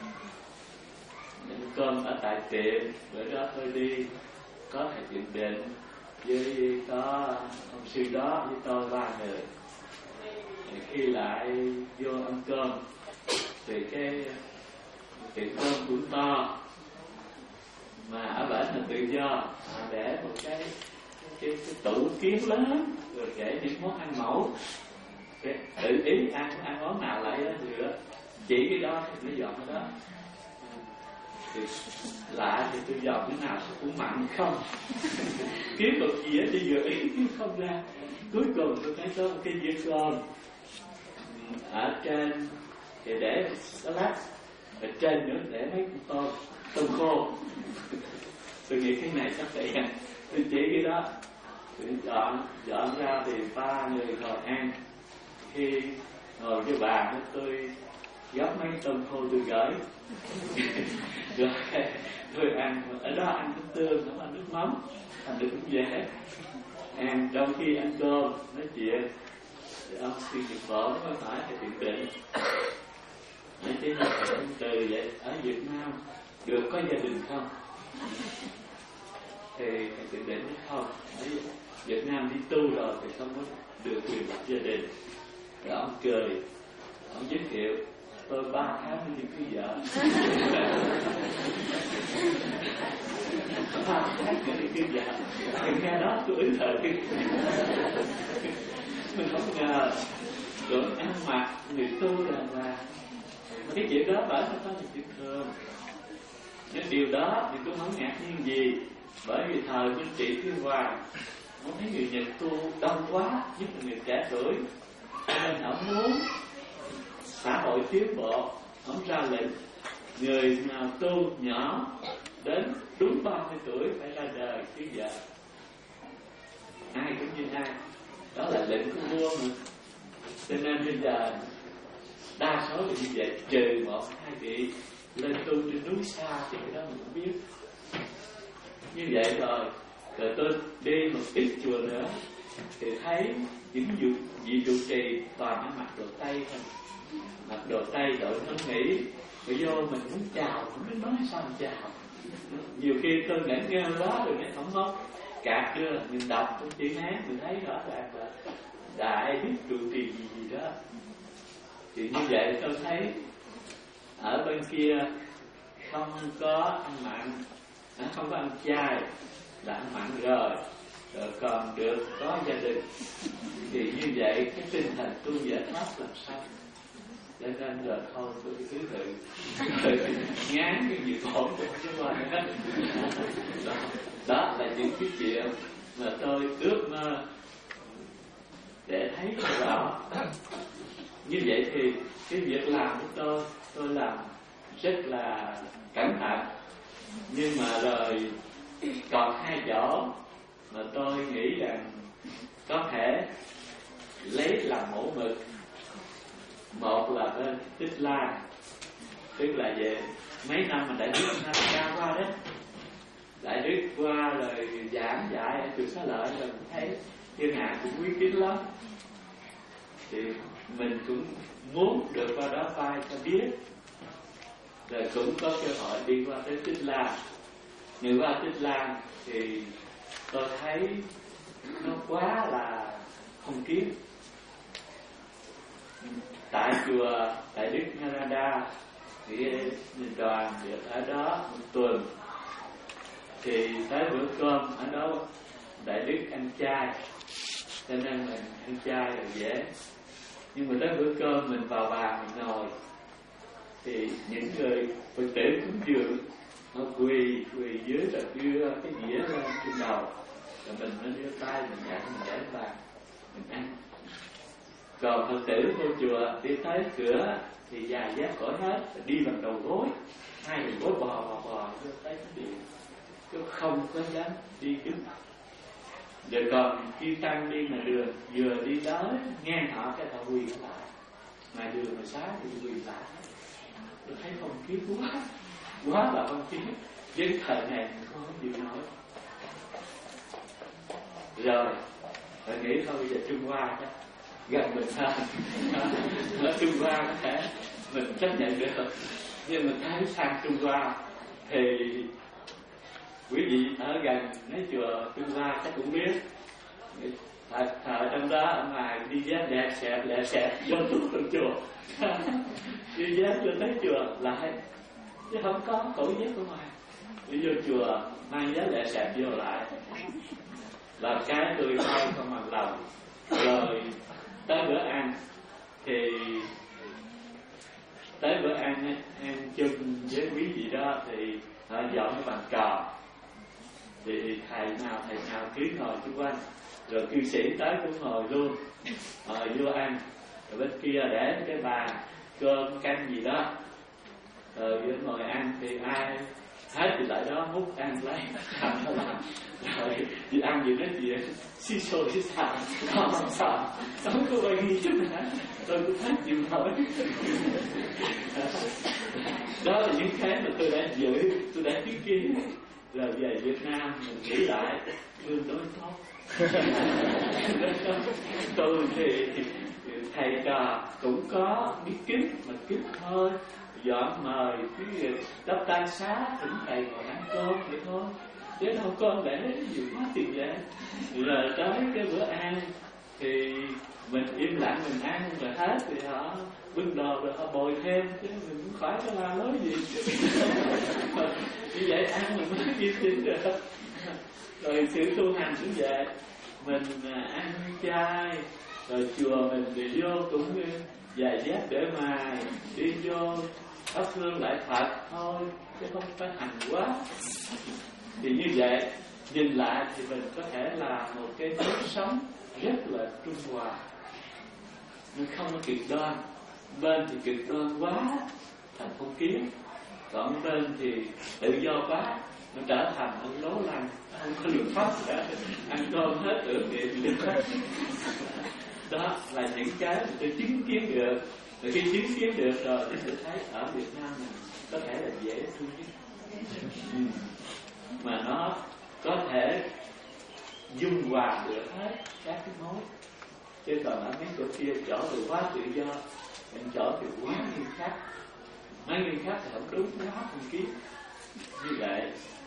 ăn cơm ở tại tiệm. Bữa đó tôi đi có thầy Thiện Định với có ông sư đó với tôi ba người. Khi lại vô ăn cơm thì cái tiệm cơm cũng to, mà ở bển là tự do, để một cái cái, cái tủ kiến lớn, rồi để những món ăn mẫu, cái, tự ý ăn ăn món nào lại đó thì đó, chỉ cái đó thì nó dọn cái đó. Thì lạ thì tôi dọn cái nào cũng mặn không, kiếm một gì á thì vừa ý kiếm không ra. Cuối cùng tôi thấy có một cái dĩa cơm ở trên thì để salad, ở trên nữa để mấy con tôm tôm khô. Tôi nghĩ cái này chắc phải ăn, tôi chỉ cái đó, tôi dọn dọn ra thì ba người ngồi ăn. Khi ngồi với bàn tôi gấp mấy tôm khô tôi gửi rồi tôi ăn. Ở đó ăn nước tương, không ăn nước mắm, ăn được cũng dễ ăn. Trong khi ăn cơm nói chuyện thì ông suy nghiệp bộ nó mới hỏi thầy Thiện Định, nói thế nào thầy ông Từ vậy ở Việt Nam được có gia đình không? Thì thầy Thiện Định nói không, ở Việt Nam đi tu rồi thì không có được quyền lập gia đình. Rồi ông cười, ông giới thiệu tôi ba tháng mới đi cưới vợ. Ba tháng mới đi cưới vợ. Thì nghe đó tôi ấn thở. Mình không ngờ tưởng ăn mặc người tu là là cái chuyện đó bởi sao là chuyện thường. Những điều đó thì tôi không ngạc nhiên gì, bởi vì thời Minh Trị Thiên Hoàng ông thấy người Nhật tu đông quá, nhất là người trẻ tuổi, nên ông muốn xã hội tiến bộ, ông ra lệnh người nào tu nhỏ đến đúng ba mươi tuổi phải ra đời cưới vợ. Ai cũng như ai, đó là lệnh của vua mà. Cho nên bây giờ đa số là như vậy, trừ một hai vị lên tu trên núi xa thì cái đó mình cũng biết. Như vậy rồi, rồi tôi đi một ít chùa nữa thì thấy những vị, vị trụ trì toàn ăn mặc đồ Tây thôi, mặc đồ Tây đội nón Mỹ, rồi vô mình muốn chào cũng biết nói sao mình chào. Nhiều khi tôi ngẩn ngơ đó rồi nghe không móc cạc chưa, mình đọc trong chữ Hán mình thấy rõ ràng là đại đức trụ trì gì gì đó. Thì như vậy tôi thấy ở bên kia không có ăn mặn, không có ăn chay, đã ăn mặn rồi, rồi còn được có gia đình, thì như vậy cái tinh thần tu giải thoát làm sao? Cho nên rồi thôi tôi cứ thử ngán cái việc khổ của chứ qua nữa. Đó, đó là những cái chuyện mà tôi ước mơ để thấy rõ. Như vậy thì cái việc làm của tôi, tôi làm rất là cẩn thận, nhưng mà rồi còn hai chỗ mà tôi nghĩ rằng có thể lấy làm mẫu mực. Một là bên Tích Lan, tức là về mấy năm mà Đại Đức Nam qua đó, Đại Đức qua rồi giảng dạy ở chùa Xá Lợi, rồi mình thấy thiên hạ cũng quý kính lắm, thì mình cũng muốn được qua đó vai cho biết, rồi cũng có cơ hội đi qua tới Tích Lan. Nhưng qua Tích Lan thì tôi thấy nó quá là không kiến. Tại chùa Đại Đức Narada thì mình đoàn được ở đó một tuần, thì tới bữa cơm ở đó Đại Đức ăn chay, cho nên mình ăn chay là dễ. Nhưng mà tới bữa cơm mình vào bàn mình ngồi thì những người Phật tử cúng dường nó quỳ quỳ dưới rồi đưa cái dĩa lên trên đầu, rồi mình nó đưa tay mình nhận mình để bàn mình ăn. Còn Phật tử vô chùa đi tới cửa thì dài dép cởi hết, đi bằng đầu gối, hai đầu gối bò bò bò vô tới cái điện, chứ không có dám đi trước. Rồi còn khi tăng đi mà đường vừa đi tới nghe họ cái họ quỳ lại, mà đường mà sáng thì quỳ lại. Tôi thấy không khí quá quá là không khí, đến thời này mình không có chịu nổi. Rồi tôi nghĩ thôi bây giờ Trung Hoa chắc gần mình hơn. Ở Trung Hoa có thể mình chấp nhận được, nhưng mình thấy sang Trung Hoa thì quý vị ở gần mấy chùa Trung Hoa chắc cũng biết, thợ, thợ trong đó ở ngoài đi dép đẹp xẹp đẹp xẹp vô tuốt trong chùa, đi dép lên tới chùa lại, chứ không có cổ dép ở ngoài. Đi vô chùa mang dép đẹp xẹp vô lại, là cái tôi thôi không bằng lòng. Rồi tới bữa ăn thì tới bữa ăn ăn chung với quý vị đó thì họ dọn cái bàn tròn, thì thầy nào thầy nào cứ ngồi xung quanh, rồi cư sĩ tới cũng ngồi luôn, ngồi vô ăn. Rồi bên kia để cái bàn cơm canh gì đó, rồi vô ngồi ăn thì ai hết thì lại đó múc ăn lấy làm nó làm, rồi đi ăn gì nói chuyện xí xô xí xào không làm sao không có bao nhiêu chút nào tôi cũng thấy chịu nổi. Đó là những cái mà tôi đã giữ, tôi đã chứng kiến. Rồi về Việt Nam mình nghĩ lại tương đối tốt. Tôi thì thầy trò cũng có biết kính mà kính thôi, dọn mời cái đắp tan xá thỉnh thầy ngồi ăn cơm vậy thôi, chứ đâu con để nhiều quá tiền vậy. Rồi tới cái bữa ăn thì mình im lặng mình ăn rồi hết thì họ bưng đồ rồi họ bồi thêm, chứ mình cũng khỏi có la nói gì. Như vậy ăn mình mới kiên trì được. Rồi sự tu hành cũng vậy, mình ăn chay, rồi chùa mình thì vô cũng giày dép để mài, đi vô thắp hương lại Phật thôi, chứ không phải hành quá. Thì như vậy nhìn lại thì mình có thể là một cái lối sống rất là trung hòa, nhưng không có cực đoan. Bên thì cực đoan quá thành phong kiến, còn bên thì tự do quá nó trở thành ông lố lăng, không có luật pháp cả, ăn cơm hết tưởng niệm được. Đó là những cái mà tôi chứng kiến được. Rồi khi chứng kiến được rồi thì tôi thấy ở Việt Nam mình có thể là dễ thương nhất, ừ. mà nó có thể dung hòa được hết các cái mối. Chứ còn ở mấy chỗ kia chỗ từ quá tự do, những chỗ thì quá nghiêm khắc, mấy nghiêm khắc thì không đúng quá không kiến. Như vậy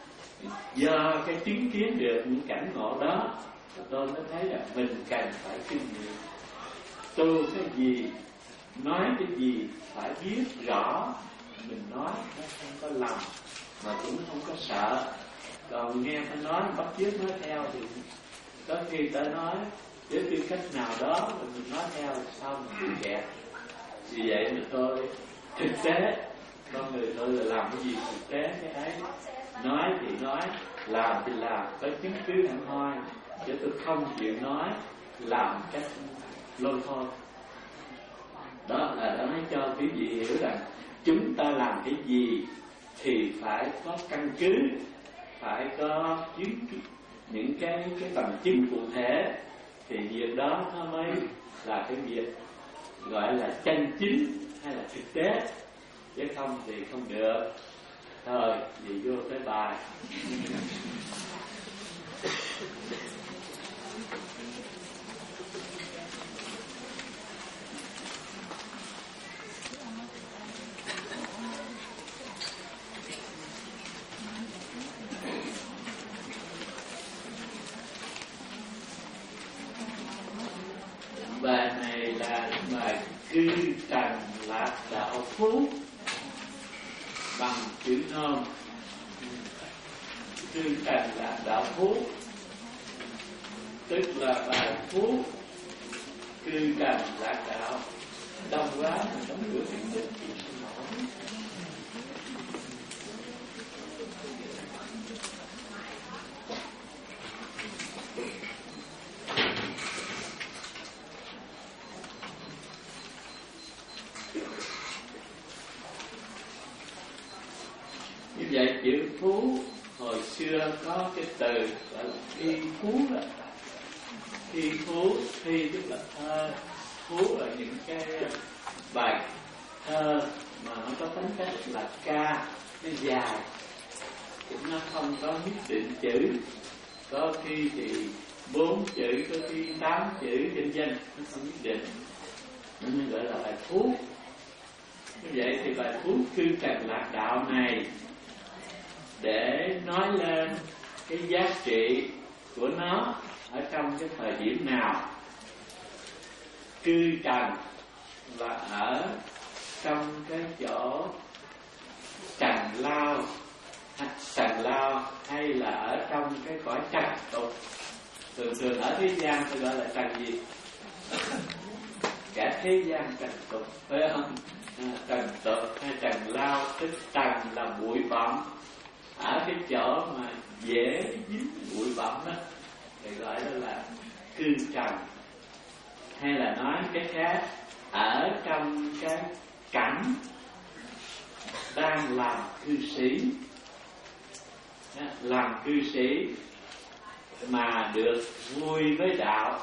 do cái chứng kiến được những cảnh ngộ đó, tôi mới thấy là mình cần phải kinh nghiệm. Tu cái gì, nói cái gì phải biết rõ, mình nói nó không có lầm mà cũng không có sợ. Còn nghe ta nói bắt chước nói theo thì có khi ta nói với tư cách nào đó rồi mình nói theo là sao mình bị kẹt. Vì vậy mà tôi thực tế, con người tôi là làm cái gì thực tế cái ấy, nói thì nói, làm thì làm, có chứng cứ hẳn hoi, chứ tôi không chịu nói làm cách lôi thôi. Đó là đã nói cho quý vị hiểu rằng chúng ta làm cái gì thì phải có căn cứ, phải có chứng những cái cái bằng chứng cụ thể, thì việc đó nó mới là cái việc gọi là chân chính hay là thực tế, chứ không thì không được. Thôi thì vô tới bài. Bài này là bài cư trần lạc đạo phú bằng chữ nôm. Cư trần lạc đạo phú tức là bài phú cư trần lạc đạo. Đông quá mà đóng cửa thì được chịu không nổi. Như vậy chữ phú hồi xưa có cái từ gọi là thi phú đó. Thi phú, thi tức là thơ, phú là những cái bài thơ mà nó có tính cách là ca, nó dài, nó không có nhất định chữ. Có khi thì bốn chữ, có khi tám chữ trên danh, nó không nhất định, nên gọi là bài phú. Như vậy thì bài phú cư trần lạc đạo này để nói lên cái giá trị của nó ở trong cái thời điểm nào. Cư trần là ở trong cái chỗ trần lao, trần lao hay là ở trong cái cõi trần tục. Thường thường ở thế gian tôi gọi là trần gì? Cả thế gian trần tục, phải không? À, trần tục hay trần lao, tức trần là bụi bặm, ở cái chỗ mà dễ dính bụi bặm đó thì gọi đó là cư trần. Hay là nói cái khác, ở trong cái cảnh đang làm cư sĩ, làm cư sĩ mà được vui với đạo.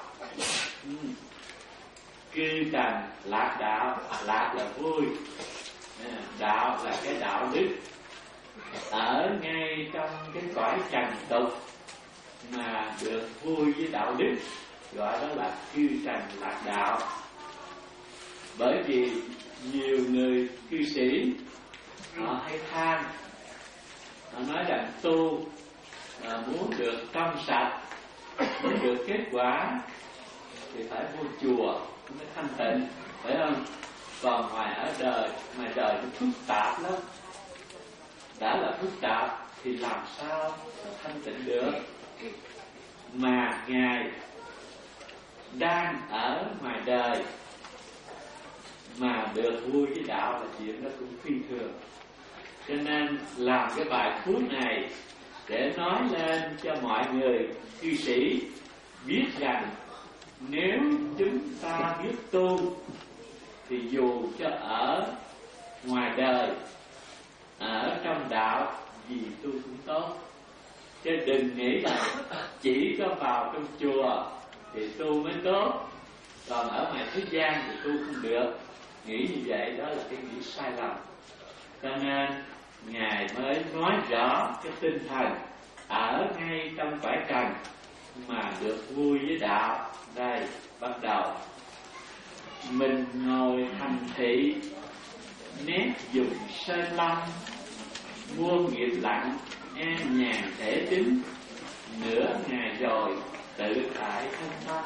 Cư trần lạc đạo, lạc là vui, đạo là cái đạo đức. Ở ngay trong cái cõi trần tục mà được vui với đạo đức, gọi đó là cư trần lạc đạo. Bởi vì nhiều người cư sĩ họ hay than, họ nói rằng tu à, muốn được trong sạch, muốn được kết quả thì phải vô chùa mới thanh tịnh, phải không? Còn ngoài ở đời, ngoài đời nó phức tạp lắm. Đã là phức tạp thì làm sao mà thanh tịnh được? Mà Ngài đang ở ngoài đời mà được vui với đạo là chuyện đó cũng phi thường. Cho nên làm cái bài phú này để nói lên cho mọi người cư sĩ biết rằng nếu chúng ta biết tu thì dù cho ở ngoài đời, ở trong đạo gì tu cũng tốt. Chứ đừng nghĩ là chỉ có vào trong chùa thì tu mới tốt, còn ở ngoài thế gian thì tu không được. Nghĩ như vậy đó là cái nghĩ sai lầm. Cho nên Ngài mới nói rõ cái tinh thần ở ngay trong cõi trần mà được vui với đạo. Đây bắt đầu mình ngồi thành thị, nét dùng sơn lâm, muôn nghiệp lặng, an nhàn thể tính, nửa ngày rồi tự tại thanh tâm.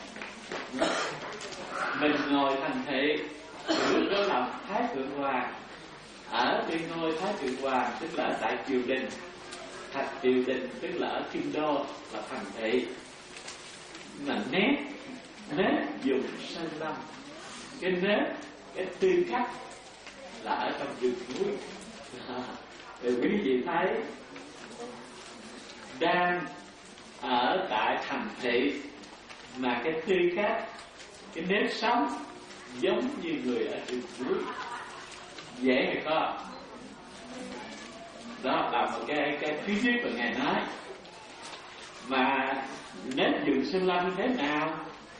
Mình ngồi thành thị, trước đó làm Thái Thượng Hoàng, ở trên ngôi Thái Thượng Hoàng tức là ở tại triều đình. Thạch triều đình tức là ở kinh đô, là thành thị. Mà nét nét dùng sơn lâm, cái nét, cái tư cách là ở trong rừng núi. Thì quý vị thấy đang ở tại thành thị mà cái tư cách, cái nếp sống giống như người ở rừng núi, dễ hay không? Đó là một cái cái thứ nhất mà Ngài nói. Mà nếp dùng sơn lâm như thế nào?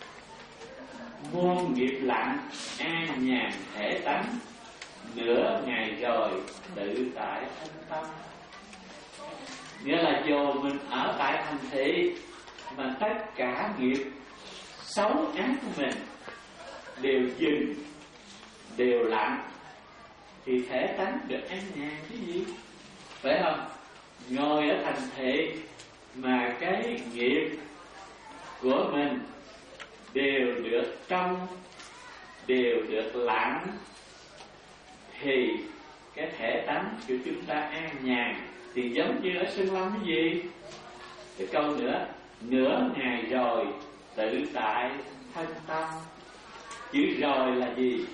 Muôn nghiệp lặng, an nhàn thể tánh, nửa ngày rồi tự tại thanh tâm. Nghĩa là dù mình ở tại thành thị mà tất cả nghiệp xấu ác của mình đều dừng, đều lặng, thì thể tánh được an nhàn cái gì? Phải không? Ngồi ở thành thị mà cái nghiệp của mình đều được trong, đều được lặng, thì cái thể tánh của chúng ta an nhàn. Thì giống như ở Sơn Lâm cái gì? Cái câu nữa, nửa ngày rồi tự tại thanh tâm. Chữ rồi là gì?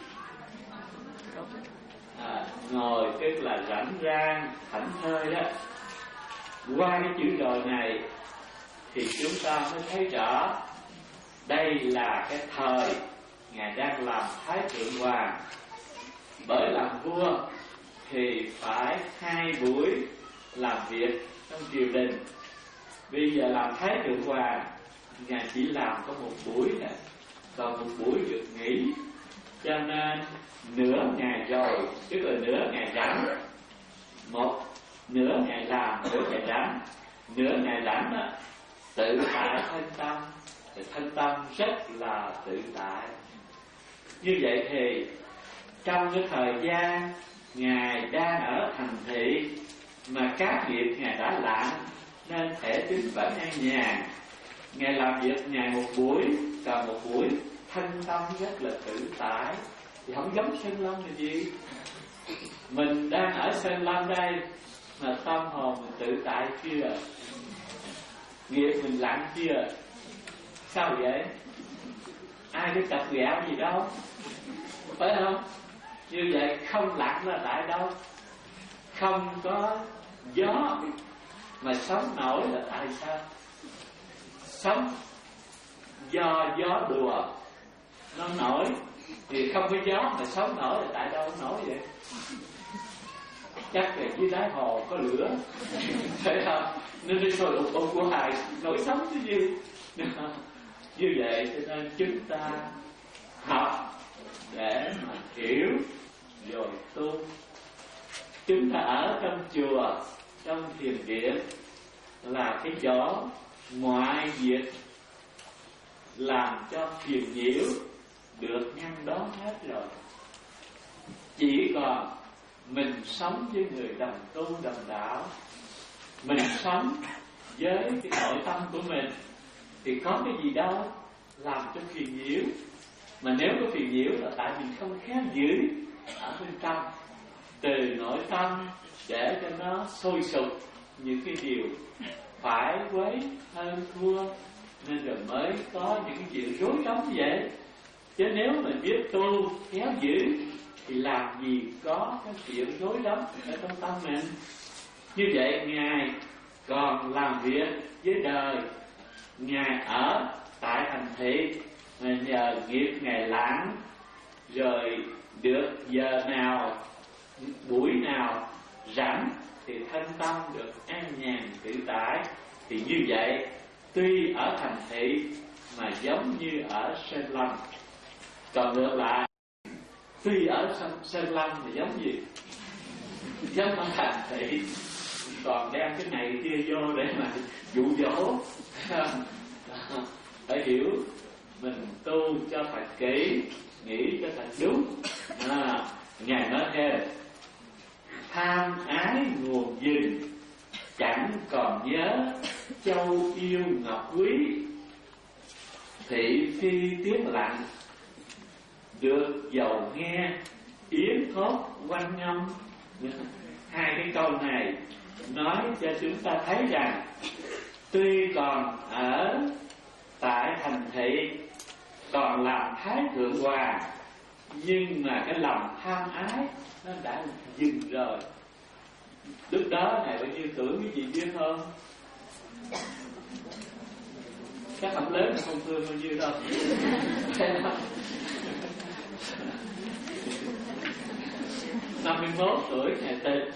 À, ngồi tức là rảnh rang, thảnh thơi đó. Qua cái chữ rồi này thì chúng ta mới thấy rõ đây là cái thời Ngài đang làm Thái Thượng Hoàng. Bởi làm vua thì phải hai buổi làm việc trong triều đình. Bây giờ làm Thái Thượng Hoàng, Ngài chỉ làm có một buổi nè, còn một buổi được nghỉ. Cho nên nửa ngày rồi, tức là nửa ngày rảnh, một nửa ngày làm, nửa ngày rảnh. Nửa ngày rảnh đó, tự tại thân tâm, thì thân tâm rất là tự tại. Như vậy thì trong cái thời gian Ngài đang ở thành thị mà các việc Ngài đã làm, nên thể tính vẫn an nhàn. Ngài làm việc ngày một buổi, còn một buổi thân tâm rất là tự tại. Thì không giống Sơn Lâm là gì. Mình đang ở Sơn Lâm đây mà tâm hồn mình tự tại chưa? Nghiệp mình lặng chưa? Sao vậy? Ai có chặt ghẹo gì đâu, phải không? Như vậy không lặng là tại đâu? Không có gió mà sống nổi là tại sao? Sống do gió đùa nó nổi, thì không có gió mà sống nổi là tại đâu nổi vậy? Chắc là dưới đáy hồ có lửa, phải không? Nên đi sôi lục ục của Hải nổi sống chứ gì. Như vậy cho nên chúng ta học để mà hiểu rồi tu. Chúng ta ở trong chùa, trong thiền viện là cái chỗ ngoại việc làm cho phiền nhiễu được ngăn đón hết rồi. Chỉ còn mình sống với người đồng tu đồng đạo, mình sống với cái nội tâm của mình, thì có cái gì đâu làm cho phiền nhiễu. Mà nếu có phiền nhiễu là tại mình không khéo giữ ở bên trong, từ nội tâm để cho nó sôi sục những cái điều phải quấy hơn thua, nên rồi mới có những cái chuyện rối rắm như vậy. Chứ nếu mình biết tu khéo giữ thì làm gì có cái chuyện rối rắm ở trong tâm mình. Như vậy Ngài còn làm việc với đời, Ngài ở tại thành thị mà nhờ nghiệp Ngài lãng, rồi được giờ nào, buổi nào rảnh thì thân tâm được an nhàn tự tại. Thì như vậy tuy ở thành thị mà giống như ở Sơn Lâm. Còn ngược lại, tuy ở Sơn, Sơn Lâm thì giống gì? Giống ở thành thị, còn đem cái này kia vô để mà dụ dỗ. Phải hiểu mình tu cho thật kỹ, nghĩ cho thật đúng. À, Ngài nói thêm: tham ái nguồn dình, chẳng còn nhớ châu yêu ngọc quý. Thị phi tiếng lặng, được dầu nghe yến thốt quanh ngâm. Hai cái câu này nói cho chúng ta thấy rằng tuy còn ở tại thành thị, còn làm Thái Thượng Hoàng, nhưng mà cái lòng tham ái nó đã dừng rồi. Lúc đó Ngài bao nhiêu tuổi cái gì biết không? Chắc không lớn không thương bao nhiêu đâu. năm mươi mốt tuổi Ngài tịch.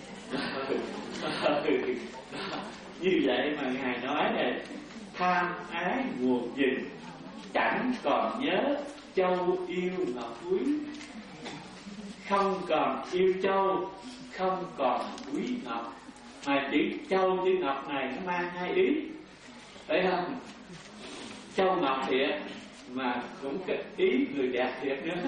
Như vậy mà Ngài nói này: tham ái nguồn dình, chẳng còn nhớ châu yêu ngọc quý. Không còn yêu châu, không còn quý ngọc. Mà chữ châu với ngọc này nó mang hai ý, phải không? Châu ngọc thiệt mà cũng cái ý người đẹp thiệt nữa.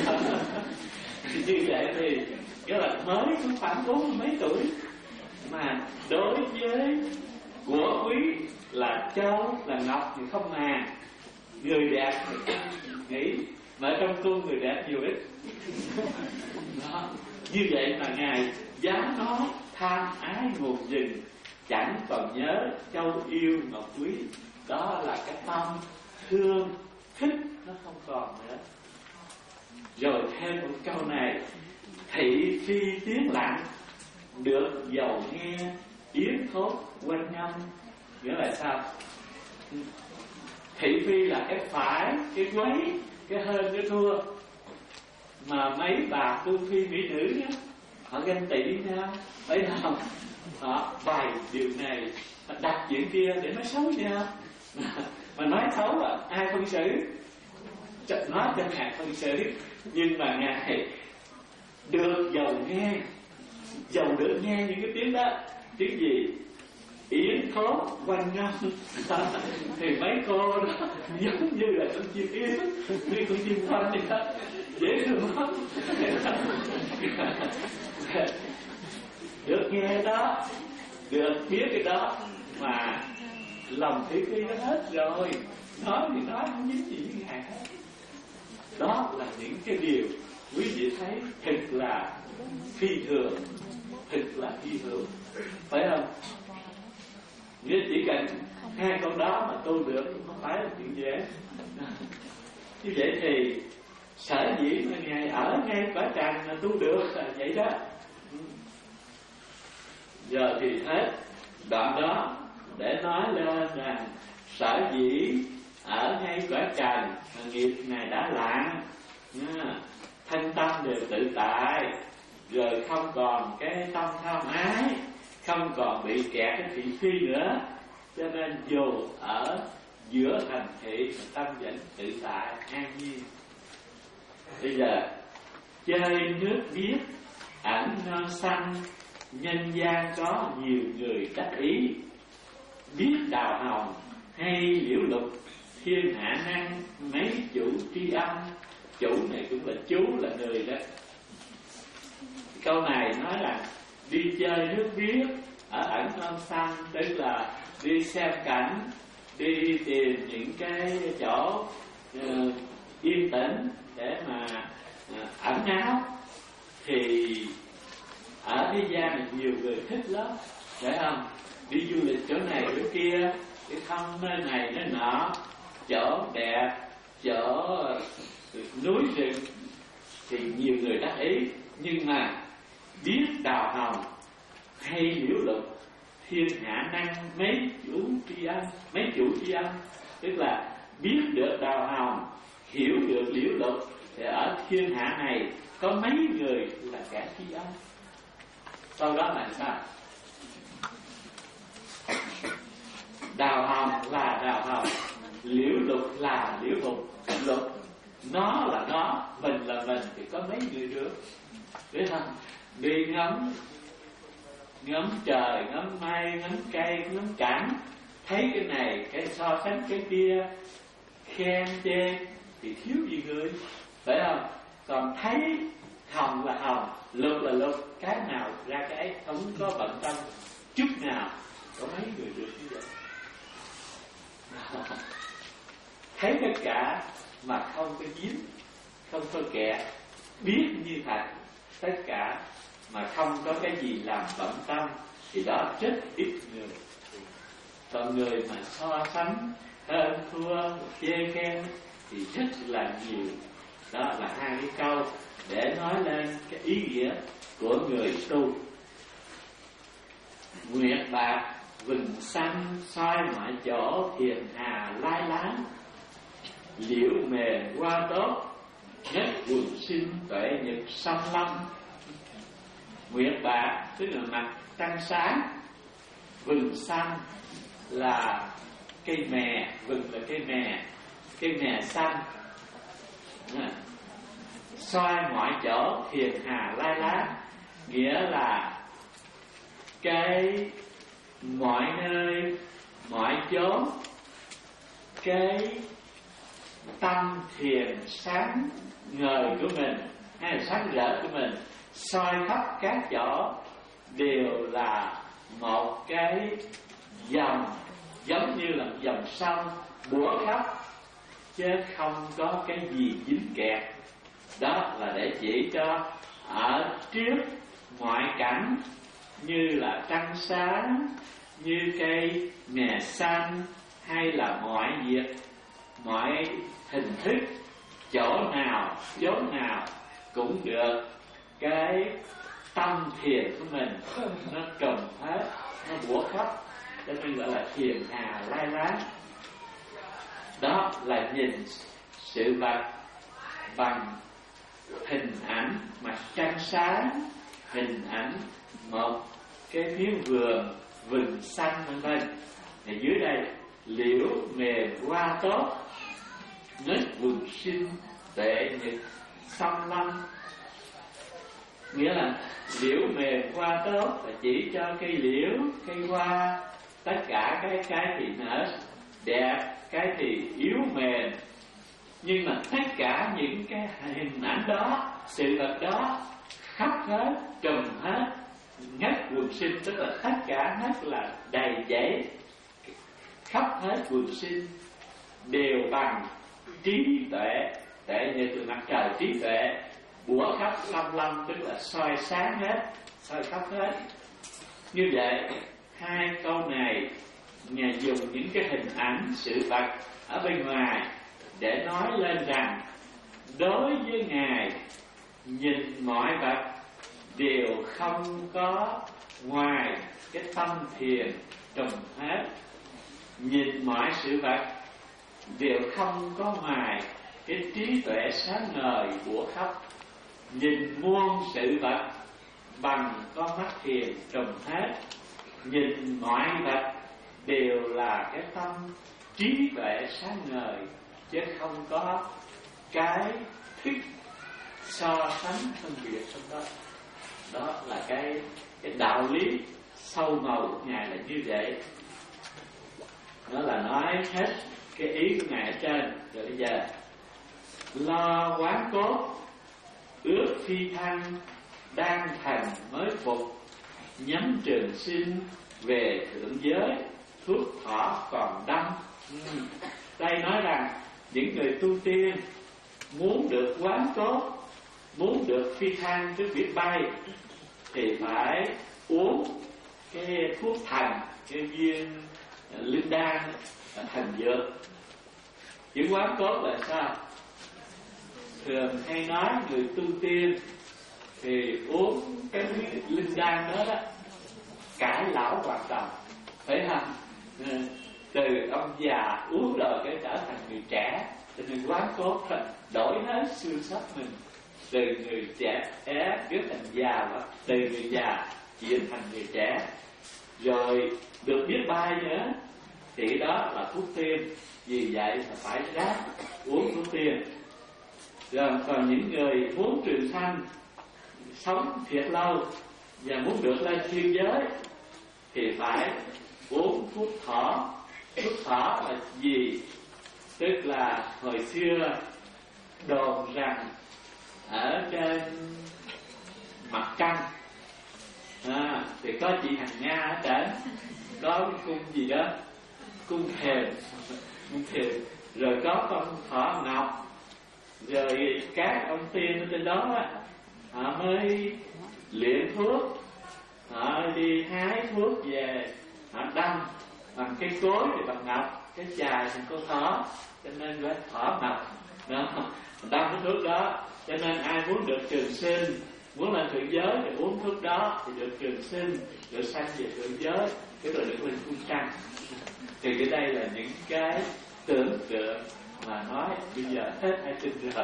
Như vậy thì cái là mới cũng khoảng bốn mươi mấy tuổi, mà đối với của quý là châu là ngọc thì không màng. Người đẹp thì nghĩ, mà trong cung người đẹp nhiều ít. Đó. Như vậy mà Ngài dám nói tham ái nguồn dình, chẳng còn nhớ châu yêu ngọc quý. Đó là cái tâm thương thích nó không còn nữa. Rồi thêm một câu này: thị phi tiếng lặng, được dầu nghe, yến thốt quanh năm. Nghĩa là sao? Thị phi là cái phải, cái quấy, cái hơn, cái thua. Mà mấy bà tu phi mỹ nữ đó, họ ganh tị nhau, phải không? Họ bày điều này, đặt chuyện kia để nói xấu nhau. Mà nói xấu à, ai phân xử? Nói cho Ngài phân xử. Nhưng mà Ngài được dầu nghe, dầu được nghe những cái tiếng đó. Tiếng gì? Yến thốt quanh năm. Thì mấy cô đó giống như là con chim yến, như con chim quanh vậy đó, dễ thương lắm. Được nghe đó, được biết cái đó, mà lòng thị phi nó hết rồi. Nói thì nói không dính gì với Ngài hết. Đó là những cái điều quý vị thấy thật là phi thường, thật là phi thường, phải không? Nếu chỉ cần hai con đó mà tu được không phải là chuyện dễ. Như vậy thì sở dĩ mà Ngài ở ngay quả trần là tu được là vậy đó. Giờ thì hết đoạn đó để nói lên rằng sở dĩ ở ngay quả trần nghiệp Ngài đã lặng, thân tâm đều tự tại, rồi không còn cái tâm tham ái, không còn bị kẹt cái thị phi nữa, cho nên dù ở giữa thành thị tâm vẫn tự tại an nhiên. Bây giờ chơi nước biếc ẩn non xanh, nhân gian có nhiều người đắc ý, biết đào hồng hay liễu lục, thiên hạ năng mấy chủ tri âm. Chủ này cũng là chú, là người đó. Câu này nói là đi chơi nước biếc ở ẩn non xanh, tức là đi xem cảnh, đi tìm những cái chỗ uh, yên tĩnh để mà uh, ẩn náu. Thì ở thế gian này nhiều người thích lắm, phải không? Đi du lịch chỗ này chỗ kia, đi thăm nơi này nơi nọ, chỗ đẹp, chỗ núi rừng, thì nhiều người đắc ý. Nhưng mà biết đào hồng hay liễu lục, thiên hạ năng mấy chủ tri âm. Mấy chủ tri âm tức là biết được đào hồng, hiểu được liễu lục, thì ở thiên hạ này có mấy người là kẻ tri âm. Sau đó là sao? Đào hồng là đào hồng, liễu lục là liễu lục. Lục nó là nó, mình là mình, thì có mấy người được, biết không? Đi ngắm ngắm trời, ngắm mây, ngắm cây, ngắm cảnh, thấy cái này, cái so sánh cái kia, khen chê thì thiếu gì người, phải không? Còn thấy hồng là hồng, lục là lục, cái nào ra cái ấy, không có bận tâm chút nào. Có mấy người được như vậy? Thấy tất cả mà không có giếm, không có kẹt, biết như thật tất cả mà không có cái gì làm bận tâm, thì đó rất ít người. Còn người mà so sánh, hơn thua, chê khen thì rất là nhiều. Đó là hai cái câu để nói lên cái ý nghĩa của người tu. Nguyệt bạc vừng xanh soi mọi chỗ, thiền hà lai láng, liễu mề hoa tốt, nhất quần sinh tuệ nhật xăm lâm. Nguyệt bạc tức là mặt trăng sáng, vừng xanh là cây mè, vừng là cây mè, cây mè xanh. Soi mọi chỗ, thiền hà lai láng, nghĩa là cái mọi nơi, mọi chốn, cái tâm thiền sáng ngời của mình hay là sáng rỡ của mình soi khắp các chỗ đều là một cái dòng, giống như là một dòng sông bủa khắp, chứ không có cái gì dính kẹt. Đó là để chỉ cho ở trước ngoại cảnh như là trăng sáng, như cây mè xanh, hay là mọi việc, mọi hình thức chỗ nào chốn nào cũng được cái tâm thiền của mình nó trùm hết, nó bủa khắp, cho nên gọi là thiền hà lai láng. Đó là nhìn sự vật bằng hình ảnh mà trăng sáng, hình ảnh một cái miếng vườn vừng xanh vân vân. Thì dưới đây liễu mềm hoa tốt, nết vườn sinh tệ nhật xăm lâm. Nghĩa là liễu mềm hoa tốt là chỉ cho cây liễu, cây hoa, tất cả cái cái thì nở đẹp, cái thì yếu mềm. Nhưng mà tất cả những cái hình ảnh đó, sự vật đó khắp hết, trùm hết, ngất quần sinh, tức là tất cả hết là đầy dẫy, khắp hết quần sinh đều bằng trí tuệ. Tuệ như từ mặt trời, trí tuệ bủa khắp lâm lâm, tức là soi sáng hết, soi khắp hết. Như vậy hai câu này Ngài dùng những cái hình ảnh sự vật ở bên ngoài để nói lên rằng đối với Ngài, nhìn mọi vật đều không có ngoài cái tâm thiền trùm hết. Nhìn mọi sự vật đều không có ngoài cái trí tuệ sáng ngời của khắp. Nhìn muôn sự vật bằng con mắt thiền trùm hết. Nhìn mọi vật đều là cái tâm trí tuệ sáng ngời, chứ không có cái thức so sánh phân biệt trong đó. Đó là cái cái đạo lý sâu màu của Ngài là như vậy. Đó là nói hết cái ý của Ngài ở trên. Rồi bây giờ lo quán cốt, ước phi thăng, đang thành mới phục, nhắm trường sinh về thượng giới, thuốc thọ còn đâm. ừ. Đây nói rằng những người tu tiên muốn được quán cốt, muốn được phi thăng tức biết bay, thì phải uống cái thuốc thần, cái viên linh đan thần dược. Chữ quán cốt là sao? Thường hay nói người tu tiên thì uống cái linh đan đó đó cải lão hoạt động, phải không? Từ ông già uống rồi cái trở thành người trẻ, cho nên quán cốt đổi hết xương sắc mình, từ người trẻ é biến thành già, và từ người già chuyển thành người trẻ, rồi được biết bay nữa, thì đó là thuốc tiên. Vì vậy là phải ráng uống thuốc tiên. Rồi còn những người muốn trường sanh, sống thiệt lâu và muốn được lên thiên giới, thì phải uống thuốc thỏ. Thuốc thỏ là gì? Tức là hồi xưa đồn rằng ở trên mặt trăng à, thì có chị Hằng Nga ở trển, có cái cung gì đó, cung thềm, cung thềm, rồi có con thỏ ngọc, rồi các ông tiên ở trên đó á, họ mới luyện thuốc, họ đi hái thuốc về, họ đâm bằng cái cối thì bằng ngọc, cái chài thành con thỏ, cho nên gọi thỏ ngọc đó, đâm cái thuốc đó. Cho nên ai muốn được trường sinh, muốn lên thượng giới thì uống thuốc đó thì được trường sinh, được sanh về thượng giới, cái rồi được lên cung trăng. Thì cái đây là những cái tưởng tượng mà nói bây giờ hết ai tin rồi.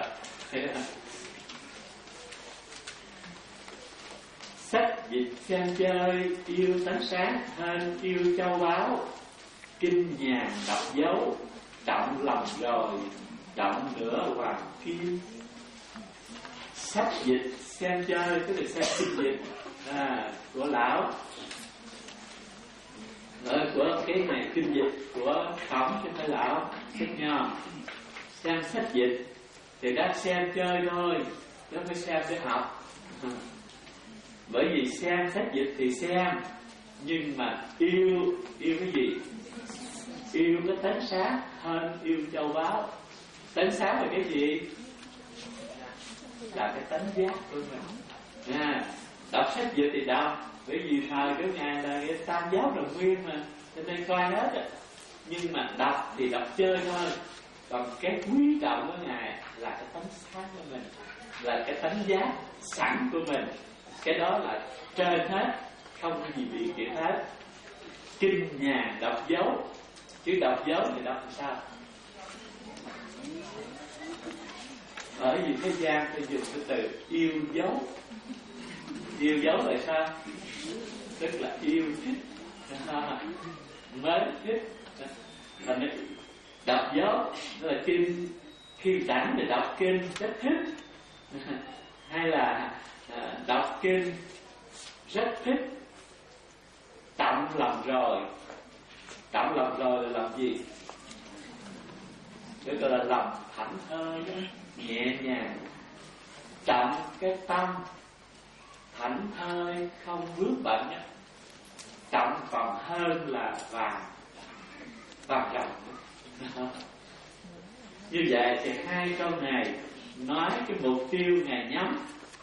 Sách dịch xem chơi, yêu tánh sáng hơn yêu châu báu, kinh nhàn đọc dấu, động lòng rồi động nữa hoàng kim. Sách dịch xem chơi, tức là xem kinh dịch à, của lão ở của cái này kinh dịch của Khổng chứ phải lão sách Nho. Xem sách dịch thì đã xem chơi thôi, chứ không phải xem để học. Bởi vì xem sách dịch thì xem, nhưng mà yêu yêu cái gì? Yêu cái tánh sáng hơn yêu châu báu. Tánh sáng là cái gì? Là cái tánh giác của mình. À, đọc sách dịch thì đọc, bởi vì thời của Ngài là cái tam giáo đồng nguyên mà, cho nên coi hết á. Nhưng mà đọc thì đọc chơi thôi. Còn cái quý trọng của Ngài là cái tánh sáng của mình, là cái tánh giác sẵn của mình. Cái đó là trên hết, không có gì bị kiện hết. Kinh nhà đọc dấu, chứ đọc dấu thì đọc làm sao? Ở vì thế gian tôi dùng cái từ yêu dấu. Yêu dấu là sao? Tức là yêu thích, mến thích. Đọc dấu là kinh, khi rảnh thì đọc kinh rất thích, hay là đọc kinh rất thích, trọng lòng rồi. Trọng lòng rồi là làm gì? Cái gọi là lòng thảnh thơi đó, nhẹ nhàng. Trọng cái tâm, thảnh thơi không vướng bận đó. Trọng còn hơn là vàng, vàng ròng. Như vậy thì hai câu này nói cái mục tiêu Ngài nhắm.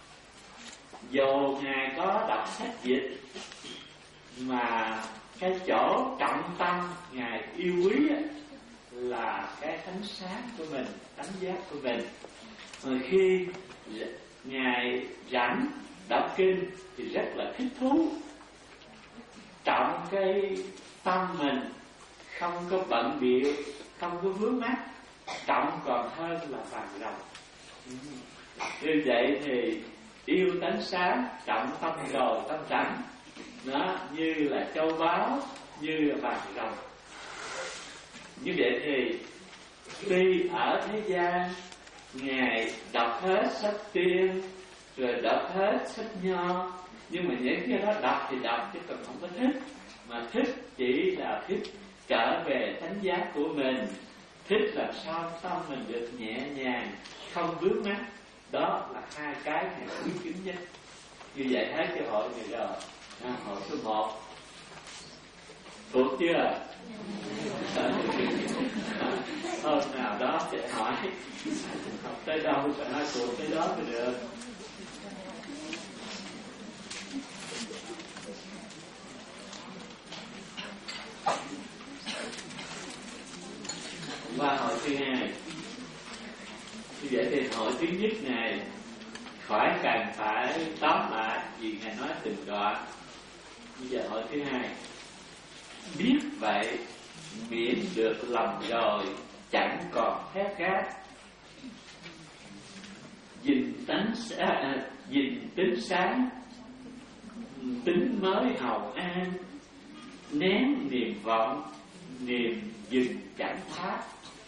Dù Ngài có đọc sách dịch, mà cái chỗ trọng tâm Ngài yêu quý là cái ánh sáng của mình, tánh giác của mình. Mà khi Ngài rảnh đọc kinh thì rất là thích thú. Trọng cái tâm mình, không có bận bịu, không có vướng mắc. Trọng còn hơn là vàng ròng. Như vậy thì yêu tánh sáng, trọng tâm rồi tâm rảnh, nó như là châu báu, như là vàng ròng. Như vậy thì tuy ở thế gian Ngài đọc hết sách tiên, rồi đọc hết sách nho, nhưng mà những cái đó đọc thì đọc chứ còn không có thích. Mà thích chỉ là thích trở về tánh giác của mình, thích làm sao tâm mình được nhẹ nhàng, không vướng mắc. Đó là hai cái Ngài quý kính nhất. Như vậy thấy cái hội này rồi. À, hội số một thuộc chưa? Hôm nào đó sẽ hỏi học tới đâu phải nói thuộc tới đó mới được. Qua hội thứ hai. Như vậy thì hội thứ nhất này khỏi cần phải tóm lại vì Ngài nói từng đoạn. Bây giờ hội thứ hai. Biết vậy miễn được lòng rồi chẳng còn thét gác. Dình tánh à, dình tính sáng, tính mới hầu an, nén niềm vọng, niềm dừng chẳng thoát.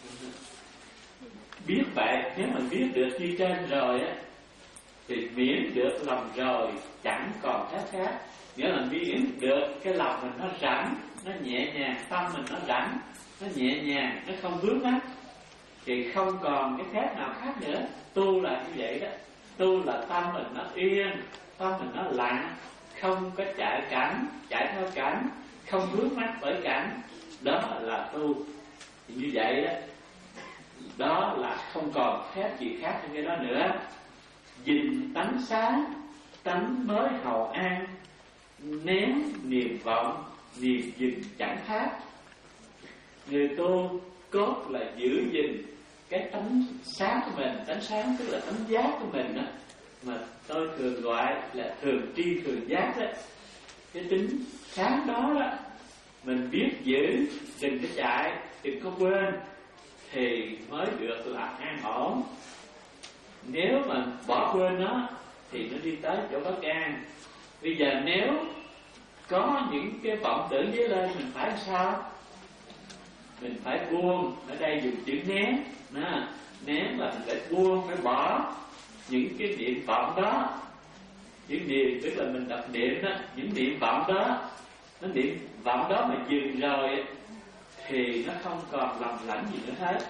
Biết vậy, nếu mà biết được như trên rồi á, thì miễn được lòng rồi chẳng còn thét khác. Nghĩa là miễn được cái lòng mình nó rảnh, nó nhẹ nhàng, tâm mình nó rảnh, nó nhẹ nhàng, nó không vướng mắc, thì không còn cái khác nào khác nữa. Tu là như vậy đó. Tu là tâm mình nó yên, tâm mình nó lặng, không có chạy cảnh, chạy theo cảnh, không vướng mắc bởi cảnh. Đó là tu. Thì như vậy đó, đó là không còn khác gì khác hơn cái đó nữa. Dình tánh sáng, tánh mới hầu an, nén niềm vọng, niềm dình chẳng khác. Người tu cốt là giữ gìn cái tánh sáng của mình. Tánh sáng tức là tánh giác của mình đó, mà tôi thường gọi là thường tri thường giác đó. Cái tính sáng đó đó mình biết giữ, đừng có chạy, đừng có quên, thì mới được là an ổn. Nếu mà bỏ quên nó thì nó đi tới chỗ bất an. Bây giờ nếu có những cái vọng tưởng dấy lên, mình phải sao? Mình phải buông. Ở đây dùng chữ nén. Nè, nén là mình phải buông, phải bỏ những cái niệm vọng đó. Những niệm tức là mình đọc niệm đó, những niệm vọng đó, nó niệm vọng đó mà dừng rồi thì nó không còn lầm lẫn gì nữa hết.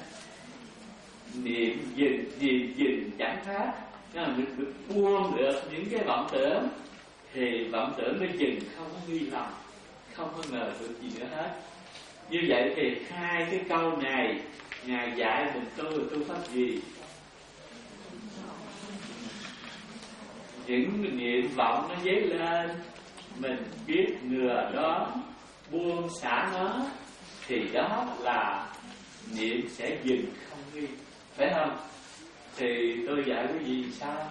Niệm dừng, niệm dừng chẳng khác. Nên là mình được buông được những cái vọng tưởng thì vọng tưởng nó dừng, không có nghi lầm, không có ngờ được gì nữa hết. Như vậy thì hai cái câu này Ngài dạy mình tu là tu pháp gì? Những niệm vọng nó dấy lên, mình biết ngừa đó, buông xả nó, thì đó là niệm sẽ dừng không nghi, phải không? tôi dạy quý vị sao?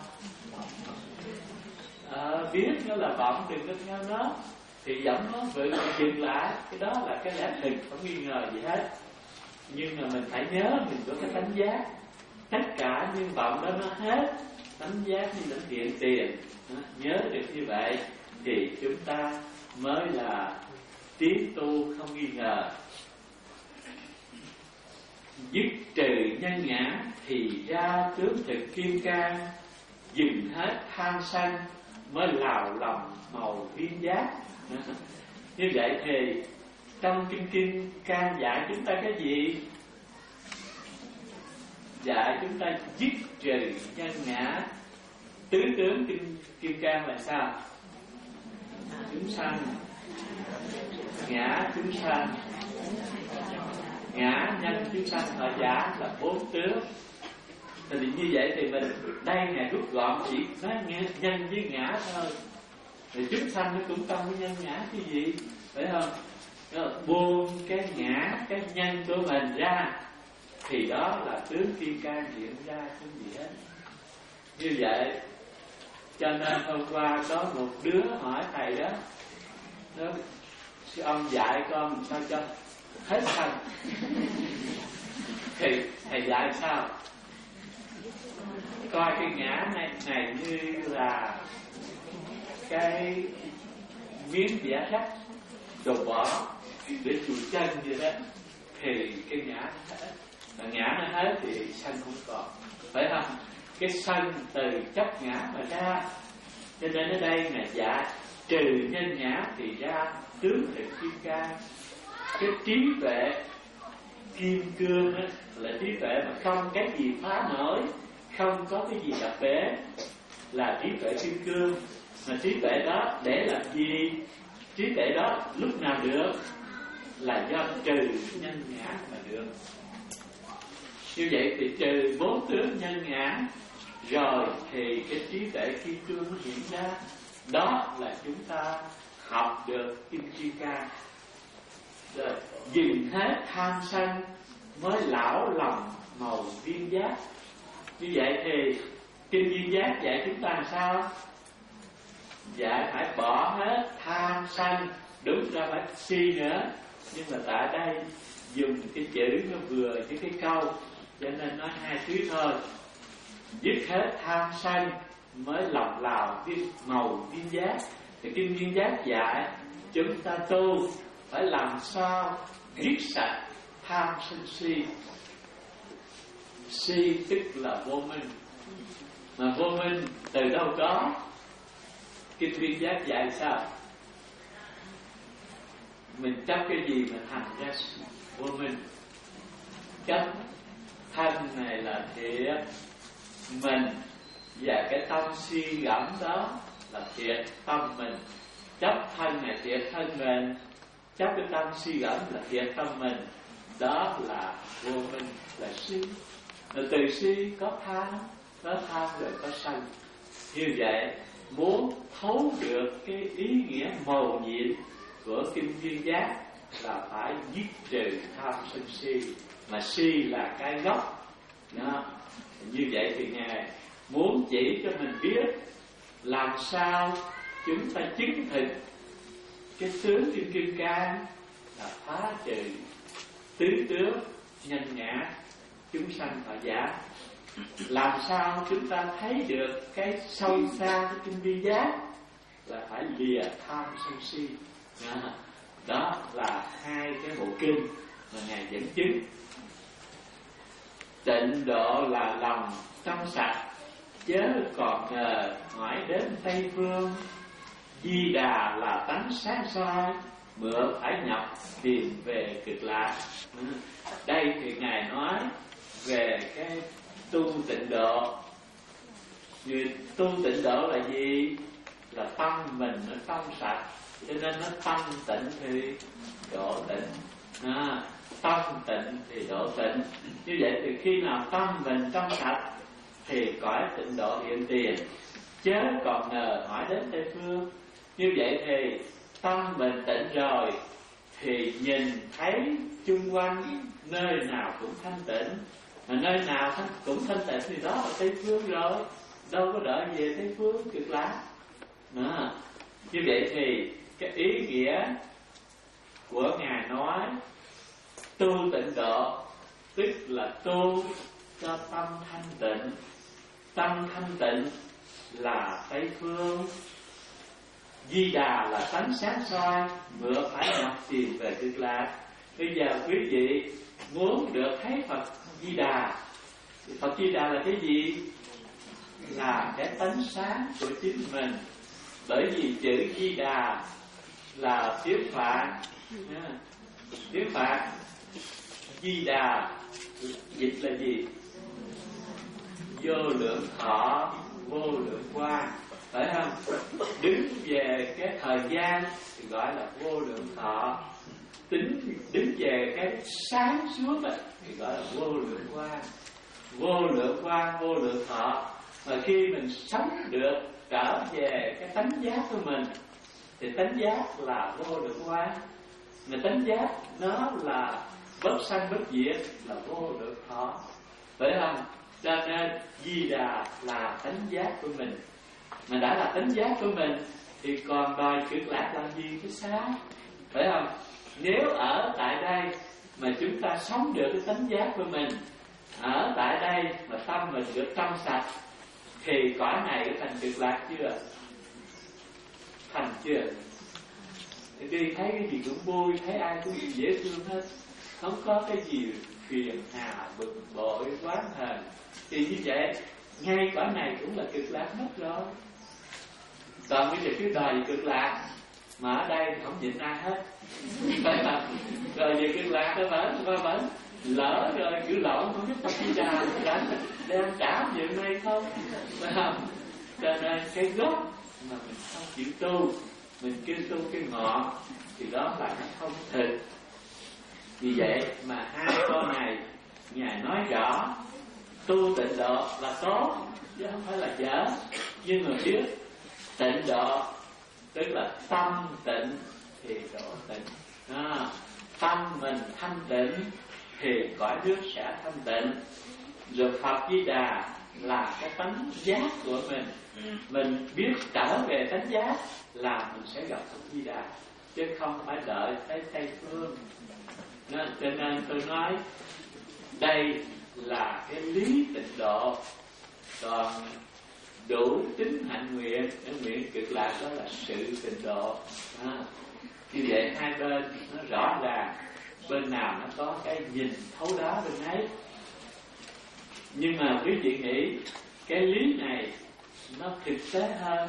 À, biết nó là vọng, đừng có theo nó. Thì giọng nó vượt dừng lại. Cái đó là cái lẽ thực, không nghi ngờ gì hết. Nhưng mà mình phải nhớ mình có cái tánh giác. Tất cả những vọng đó nó hết. Tánh giác như lãnh hiện tiền. Nhớ được như vậy thì chúng ta mới là tiến tu không nghi ngờ. Dứt trừ nhân ngã thì ra tướng thực kim cang, dừng hết tham sân mới lào lòng màu viên giác. Như vậy thì trong kinh kim cang dạy chúng ta cái gì? Dạy chúng ta dứt trừ nhân ngã. Tứ tướng kim, kim cang là sao? Chúng sanh, ngã chúng sanh, ngã nhân chúng sanh thọ giả là bốn tướng. Thì như vậy thì mình đây ngày rút gọn chỉ nói nhân với ngã thôi. Thì chúng sanh nó cũng trong cái nhân ngã cái gì, phải không? Đó, buông cái ngã, cái nhân của mình ra thì đó là tướng kim cang hiện ra không gì hết. Như vậy cho nên hôm qua có một đứa hỏi thầy đó, đó ông dạy con sao cho hết sanh. Thì thầy dạy sao? Coi cái ngã này, này như là cái miếng vẽ sắt đồ bỏ để chùi chân vậy đó, thì cái ngã nó hết. Và ngã nó hết thì sanh không còn, phải không? Cái sanh từ chấp ngã mà ra. Cho nên ở đây là dạ trừ nhân ngã thì ra tướng thực kim cang. Cái trí tuệ kim cương á, là trí tuệ mà không cái gì phá nổi, không có cái gì đập bể, là trí tuệ kim cương. Mà trí tuệ đó để làm gì? Trí tuệ đó lúc nào được? Là do trừ nhân ngã mà được. Như vậy thì trừ bốn tướng nhân ngã rồi thì cái trí tuệ kim cương nó hiện ra. Đó là chúng ta học được kim chi ca. Rồi dừng hết tham sân mới lão lòng màu viên giác. Như vậy thì kinh viên giác dạy chúng ta làm sao? Dạy phải bỏ hết tham sân. Đúng ra phải si nữa, nhưng mà tại đây dùng cái chữ nó vừa với cái câu, cho nên nói hai thứ thôi. Dứt hết tham sân mới lọc lào viên màu viên giác. Thì kinh viên giác dạy chúng ta tu phải làm sao dứt sạch tham sân si. Si tức là vô minh. Mà vô minh từ đâu có? Kinh viên giác dạy sao? Mình chấp cái gì mà thành ra vô minh? Chấp thân này là thiệt mình, và cái tâm suy gẫm đó là thiệt tâm mình. Chấp thân này thiệt thân mình, chấp cái tâm suy gẫm là thiệt tâm mình. Đó là vô minh, là si. Rồi từ si có tham, có tham rồi có sân. Như vậy muốn thấu được cái ý nghĩa mầu nhiệm của kinh viên giác là phải dứt trừ tham sân si. Mà si là cái gốc đó. Như vậy thì Ngài muốn chỉ cho mình biết làm sao chúng ta chứng thực cái tướng kim kim cang là phá trừ tứ tướng nhân ngã chúng sanh thọ giả. Làm sao chúng ta thấy được cái sâu xa của kinh viên giác là phải lìa tham sân si. Đó, đó là hai cái bộ kinh mà Ngài dẫn chứng. Tịnh độ là lòng trong sạch, chớ còn ngờ hỏi đến Tây Phương. Di Đà là tánh sáng soi, mượn phải nhập tìm về cực lạc. Đây thì Ngài nói về cái tu tịnh độ. Vì tu tịnh độ là gì? Là tâm mình nó trong sạch, cho nên nó tâm tịnh thì độ tịnh. À, tâm tịnh thì độ tịnh. Như vậy thì khi nào tâm mình trong sạch thì cõi tịnh độ hiện tiền, chớ còn ngờ hỏi đến Tây Phương. Như vậy thì tâm mình tịnh rồi thì nhìn thấy chung quanh nơi nào cũng thanh tịnh. Mà nơi nào cũng thanh tịnh thì đó là Tây Phương rồi, đâu có đợi về Tây Phương Cực Lạc. Đó. Như vậy thì cái ý nghĩa của Ngài nói tu tịnh độ tức là tu cho tâm thanh tịnh. Tâm thanh tịnh là Tây Phương. Di Đà là tánh sáng soi, ngựa phải nhập tìm về Cực Lạc. Bây giờ quý vị muốn được thấy Phật Di Đà, Phật Di Đà là cái gì? Là cái tánh sáng của chính mình. Bởi vì chữ Di Đà là tiếng Phạn, tiếng Phạn. Di Đà dịch là gì? Vô lượng thọ, vô lượng quang, phải không? Đứng về cái thời gian thì gọi là vô lượng thọ. Tính đứng về cái sáng suốt thì gọi là vô lượng quang. Vô lượng quang, vô lượng thọ. Và khi mình sống được trở về cái tánh giác của mình thì tánh giác là vô lượng quang. Mà tánh giác nó là bất sanh bất diệt, là vô lượng thọ, phải không? Cho nên Di Đà là tánh giác của mình. Mà đã là tánh giác của mình thì còn đòi Cực Lạc làm gì chứ sao, phải không? Nếu ở tại đây mà chúng ta sống được cái tánh giác của mình, ở tại đây mà tâm mình được trong sạch, thì cõi này có thành Cực Lạc chưa? Thành chưa? Đi thấy cái gì cũng vui, thấy ai cũng dễ thương hết, không có cái gì phiền hà bực bội oán hờn. Thì như vậy ngay cõi này cũng là Cực Lạc mất rồi. Còn bây giờ cứ đòi Cực Lạc mà ở đây không nhịn ai hết, phải không? Rồi về Cực Lạc nó vẫn nó vẫn lỡ rồi cứ lộn không biết Phật Di Đà đang đang trả chuyện này không, phải không? Cho nên cái gốc mà mình không chịu tu, mình kêu tu cái ngọn thì đó là nó không thực. Vì vậy mà hai câu này Ngài nói rõ tu tịnh độ là tốt chứ không phải là dở. Nhưng mà biết tịnh độ tức là tâm tịnh thì độ tịnh. À, tâm mình thanh tịnh thì cõi nước sẽ thanh tịnh. Rồi Phật Di Đà là cái tánh giác của mình. Mình biết trở về tánh giác là mình sẽ gặp Phật Di Đà, chứ không phải đợi tới Tây Phương. Nên, cho nên tôi nói đây là cái lý tịnh độ. Còn đủ tính hạnh nguyện, cái nguyện Cực Lạc đó là sự tịnh độ. À, như vậy hai bên nó rõ ràng, bên nào nó có cái nhìn thấu đáo bên ấy. Nhưng mà quý vị nghĩ cái lý này nó thực tế hơn,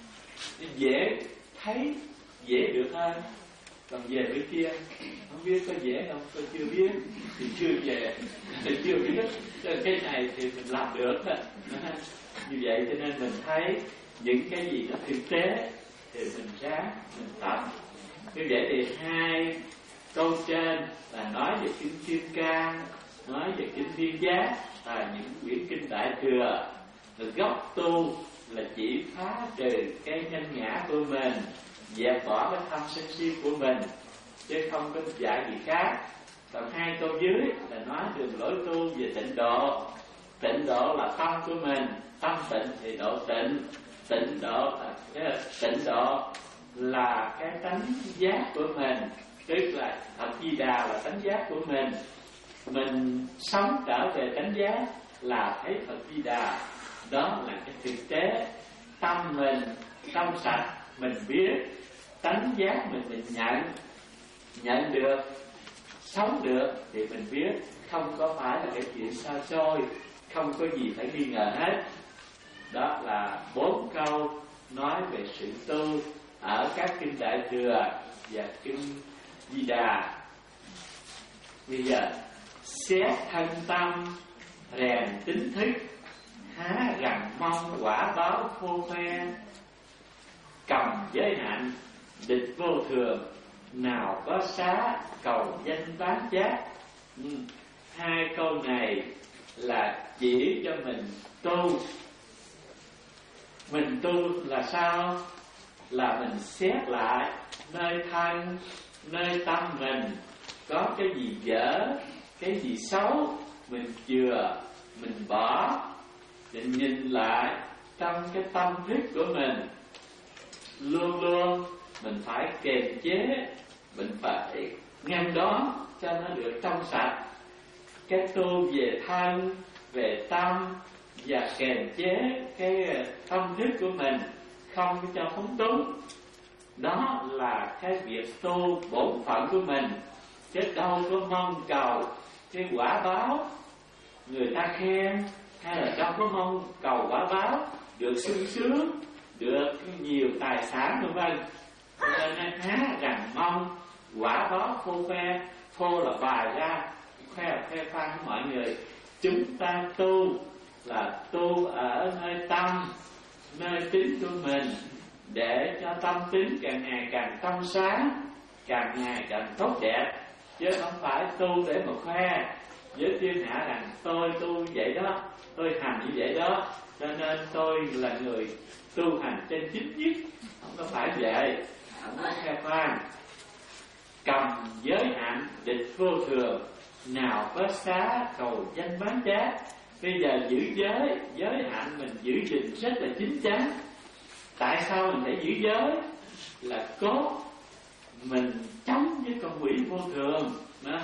dễ thấy, dễ được hơn. Còn về bên kia không biết có dễ không, tôi chưa biết thì chưa về, thì chưa biết. Cái này thì mình làm được. Như vậy cho nên mình thấy những cái gì nó thực tế thì mình ráng mình tập. Như vậy thì hai câu trên là nói về kinh Kim Cang, nói về kinh Viên Giác và những quyển kinh Đại Thừa. Rồi gốc tu là chỉ phá trừ cái nhân ngã của mình, dẹp bỏ cái tham sân si của mình, chứ không có dạy gì khác. Còn hai câu dưới là nói đường lối tu về tịnh độ. Tịnh độ là tâm của mình, tâm tịnh thì độ tịnh. Tịnh độ là tịnh độ là cái tánh giác của mình, tức là Phật Di Đà là tánh giác của mình. Mình sống trở về tánh giác là thấy Phật Di Đà. Đó là cái thực tế. Tâm mình trong sạch, mình biết tánh giác mình mình nhận, nhận được, sống được thì mình biết không có phải là cái chuyện xa xôi, không có gì phải nghi ngờ hết. Đó là bốn câu nói về sự tu ở các kinh Đại Thừa và kinh Di Đà. Bây giờ xét thân tâm, rèn tính thức, há rằng mong quả báo khô khoe. Cầm giới hạnh, địch vô thường, nào có xá cầu danh bán giác. ừ. Hai câu này là chỉ cho mình tu. Mình tu là sao? Là mình xét lại nơi thân, nơi tâm mình có cái gì dở, cái gì xấu, mình chừa, mình bỏ, để nhìn lại trong cái tâm thức của mình. Luôn luôn mình phải kiềm chế, mình phải ngăn đó cho nó được trong sạch. Cái tu về thân, về tâm và kiềm chế cái tâm thức của mình không cho phóng túng, đó là cái việc tu bổn phận của mình, chứ đâu có mong cầu cái quả báo người ta khen, hay là đâu có mong cầu quả báo được sung sướng, được nhiều tài sản vân vân. Nên nó há rằng mong quả báo phô khoe, phô là bài ra khoe khoe khoang với mọi người. Chúng ta tu là tu ở nơi tâm, nơi tính của mình, để cho tâm tính càng ngày càng trong sáng, càng ngày càng tốt đẹp, chứ không phải tu để mà khoe với thiên hạ rằng tôi tu vậy đó, tôi hành như vậy đó, cho nên tôi là người tu hành trên chính nhất. Không có phải vậy, không có khoe khoang. Cầm giới hạnh địch vô thường, nào có xá cầu danh bán trá. Bây giờ giữ giới, giới hạnh mình giữ gìn rất là chín chắn. Tại sao mình phải giữ giới? Là có mình chống với con quỷ vô thường đó.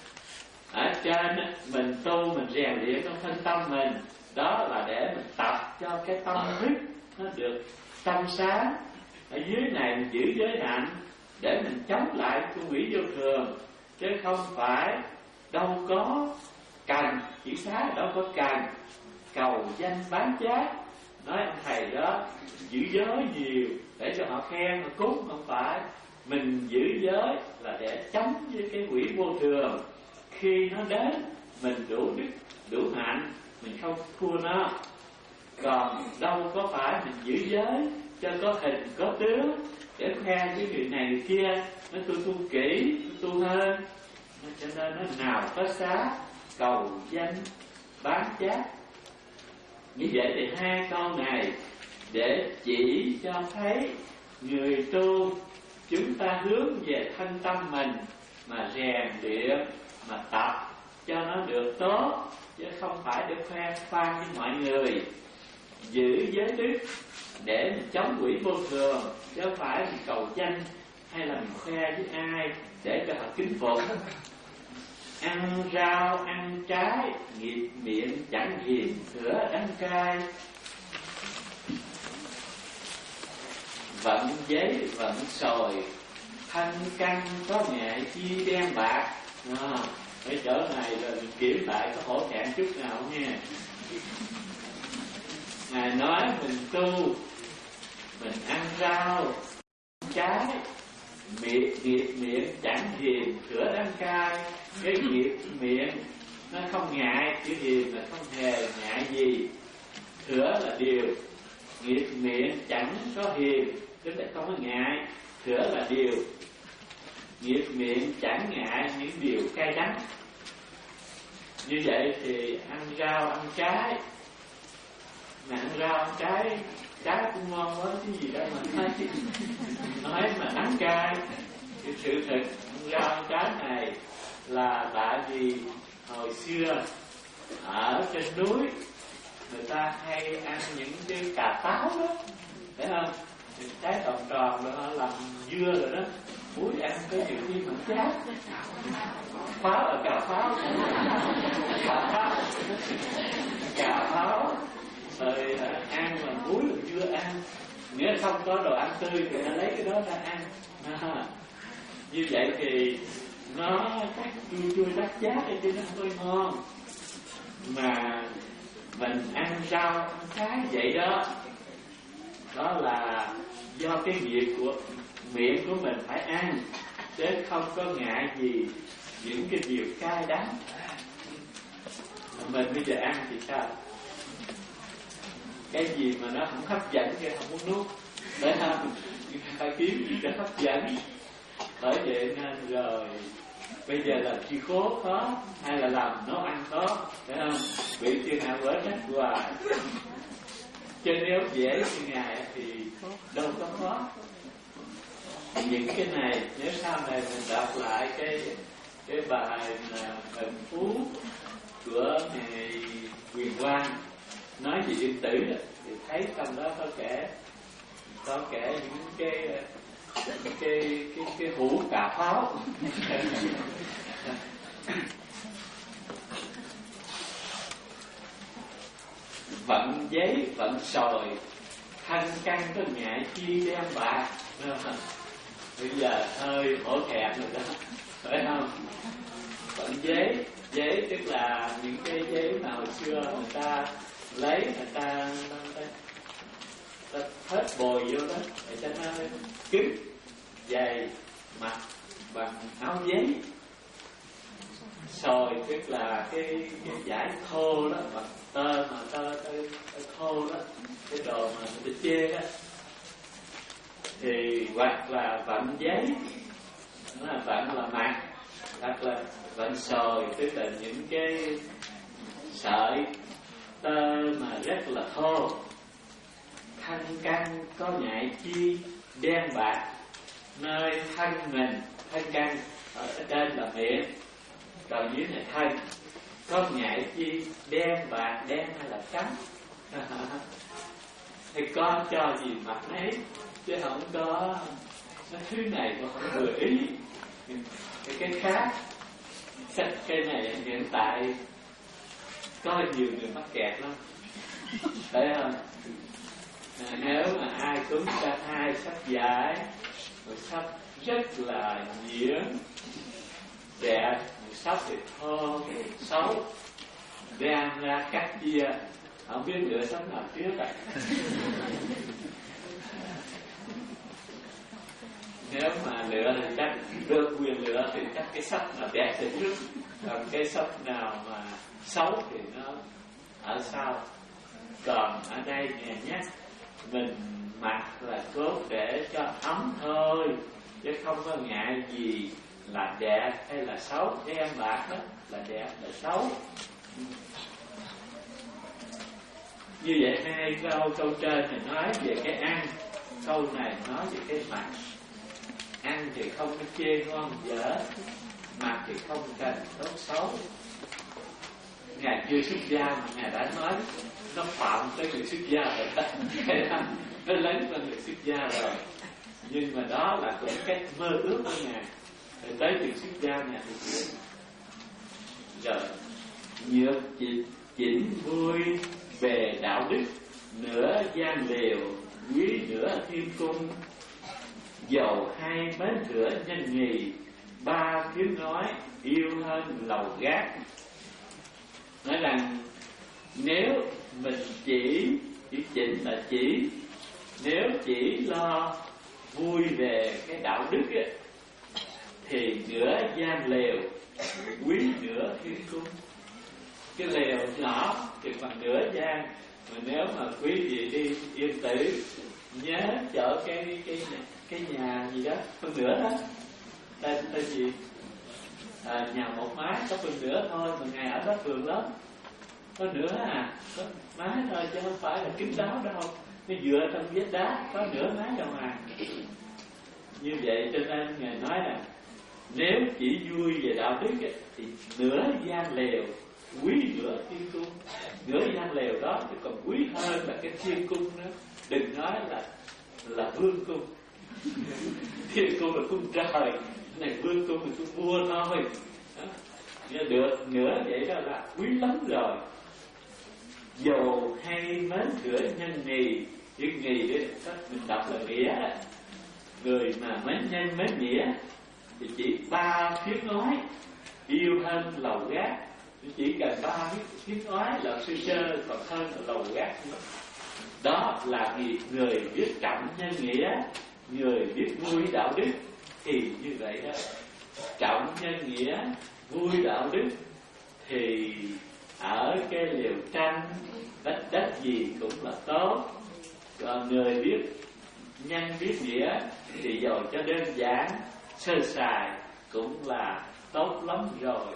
Ở trên mình tu, mình rèn luyện trong thân tâm mình, đó là để mình tập cho cái tâm thức nó được trong sáng. Ở dưới này mình giữ giới hạnh để mình chống lại con quỷ vô thường, chứ không phải đâu có cần chỉ xá, đâu có cần cầu danh bán trá. Nói ông thầy đó giữ giới nhiều để cho họ khen, họ cúng, không phải. Mình giữ giới là để chống với cái quỷ vô thường. Khi nó đến mình đủ đức, đủ hạnh, mình không thua nó. Còn đâu có phải mình giữ giới cho có hình có tướng, để khoe với người này người kia, nói tôi tu kỹ, tôi tu hơn. Cho nên nó nào có xá cầu danh bán trá. Như vậy thì hai câu này để chỉ cho thấy người tu chúng ta hướng về thân tâm mình mà rèn luyện, mà tập cho nó được tốt, chứ không phải để khoe khoang với mọi người. Giữ giới đức để mình chống quỷ vô thường, chứ không phải mình cầu danh hay là mình khoe với ai để cho họ kính phục. Ăn rau ăn trái, nghiệp miệng chẳng hiền sữa đắng cay. Vận giấy vận sồi, thân căn có nghệ chi đen bạc. À, ở chỗ này là mình kiểm lại có hổ thẹn chút nào không nha. Ngài nói mình tu, mình ăn rau ăn trái, miệng nghiệp miệng chẳng hiền sữa đắng cay. Cái nghiệp miệng nó không ngại, chữ hiền là không hề ngại gì. Sữa là điều, nghiệp miệng chẳng có hiền, tức là không có ngại. Sữa là điều, nghiệp miệng chẳng ngại những điều cay đắng. Như vậy thì ăn rau ăn trái, mà ăn rau ăn trái, trái cũng ngon quá chứ gì đâu mà nói nói mà đắng cay. Cái sự thật ăn rau ăn trái này là tại vì hồi xưa ở trên núi người ta hay ăn những cái cà táo đó, thấy không? Trái tròn tròn rồi họ làm dưa rồi đó, muối ăn cái nhiều khi mà chát. Pháo là cà pháo, cà pháo, cà pháo, rồi ăn là muối là dưa ăn. Nếu không có đồ ăn tươi thì ta lấy cái đó ra ăn. À, như vậy thì nó chắc chua chua đắt chát cho nó hơi ngon. Mà mình ăn rau ăn trái vậy đó, đó là do cái nghiệp của miệng của mình phải ăn, chứ không có ngại gì những cái điều cay đắng. Mình bây giờ ăn thì sao? Cái gì mà nó không hấp dẫn thì không muốn nuốt, để không phải kiếm gì để hấp dẫn. Bởi vậy nên rồi bây giờ làm chi khố khó, hay là làm nấu ăn khó, phải không? Bị thiên hạ vỡ trách hoài. Chứ nếu dễ như Ngài thì đâu có khó. Những cái này nếu sau này mình đọc lại cái cái bài là Bệnh Phú của ngài Quyền Quang nói về Yên Tử đó, thì thấy trong đó có kể có kể những cái cái cái cái, cái hũ cà pháo vận giấy vận sồi, thân căn có ngại chi đem bạc. Bây giờ hơi hổ thẹn rồi đó, phải không? Vận giấy, giấy tức là những cái giấy mà hồi xưa người ta lấy, người ta, người ta, người ta hết bồi vô đó để cho nó cứng, dày, mặc bằng áo giấy. Sồi tức là cái cái vải thô đó, bằng tơ mà tơ, tơ, tơ thô đó, cái đồ mà người ta chê đó. Thì hoặc là vận giấy, nó là vận là mặc, hoặc là vận sồi tức là những cái sợi tơ mà rất là thô. Thân căn có ngại chi đen bạc, nơi thân mình, thân căn ở trên là miệng, còn dưới là thân, có ngại chi đen bạc, đen hay là trắng. Thì có cho gì mặc nấy, chứ không có cái thứ này mà không vừa ý. Cái cái khác, cái này hiện tại có nhiều người mắc kẹt lắm, thấy không? À, nếu mà ai cũng ra hai sách giải, một sách rất là nhiễm đẹp, một sách thì thô xấu, đem ra cắt chia, không biết lựa sách nào trước ạ. Nếu mà lựa thì chắc được quyền lựa thì chắc cái sách nào đẹp thì trước, còn cái sách nào mà xấu thì nó ở sau. Còn ở đây nghe nhắc mình mặc là cốt để cho ấm thôi, chứ không có ngại gì là đẹp hay là xấu. Đen bạc đó là đẹp là xấu. Như vậy hai câu câu trên thì nói về cái ăn, câu này nói về cái mặc. Ăn thì không có chê ngon dở, mặc thì không cần tốt xấu. Ngài chưa xuất gia mà Ngài đã nói nó phạm tới người xuất gia rồi đó. Nó lấy lên người xuất gia rồi. Nhưng mà đó là cũng cái mơ ước của Ngài. Rồi tới người xuất gia Ngài thực hiện. Rồi nhược chỉnh, chỉnh vui về đạo đức, nửa gian liều, quý nửa thiên cung. Dầu hai mến rửa nhân nhì, ba tiếng nói yêu hơn lầu gác. Nói rằng nếu mình chỉ, chỉ chỉnh là chỉ, nếu chỉ lo vui về cái đạo đức ấy, thì nửa gian lều, quý nửa thiên cung. Cái lều nhỏ thì bằng nửa gian, mà nếu mà quý vị đi Yên Tử nhớ chở cái cái cái nhà gì đó phân nửa đó, tên tên gì, à, nhà một mái có phân nửa thôi, mà Ngài ở đó vườn lắm, có nửa à, có mái thôi chứ không phải là kín đáo đâu, nó dựa trong vách đá có nửa mái đâu mà. Như vậy cho nên Ngài nói là nếu chỉ vui về đạo đức ấy, thì nửa gian lều, quý nửa thiên cung. Nửa gian lều đó thì còn quý hơn là cái thiên cung nữa. Đừng nói là là vương cung. Thiên cung là cung trời, này vương cung là cung vua thôi. Đó. Được nửa vậy đó là quý lắm rồi. Dầu hay mến rửa nhân nhì, chữ nhì đấy mình đọc là nghĩa. Người mà mến nhân mến nghĩa thì chỉ ba tiếng nói yêu hơn lầu gác. Chỉ cần ba tiếng nói là sơ sơ, còn hơn là lầu gác nữa. Đó là người biết trọng nhân nghĩa, người biết vui đạo đức. Thì như vậy đó, trọng nhân nghĩa, vui đạo đức, thì ở cái liều tranh đất đất gì cũng là tốt. Còn người biết nhân biết nghĩa thì dầu cho đơn giản sơ sài cũng là tốt lắm rồi.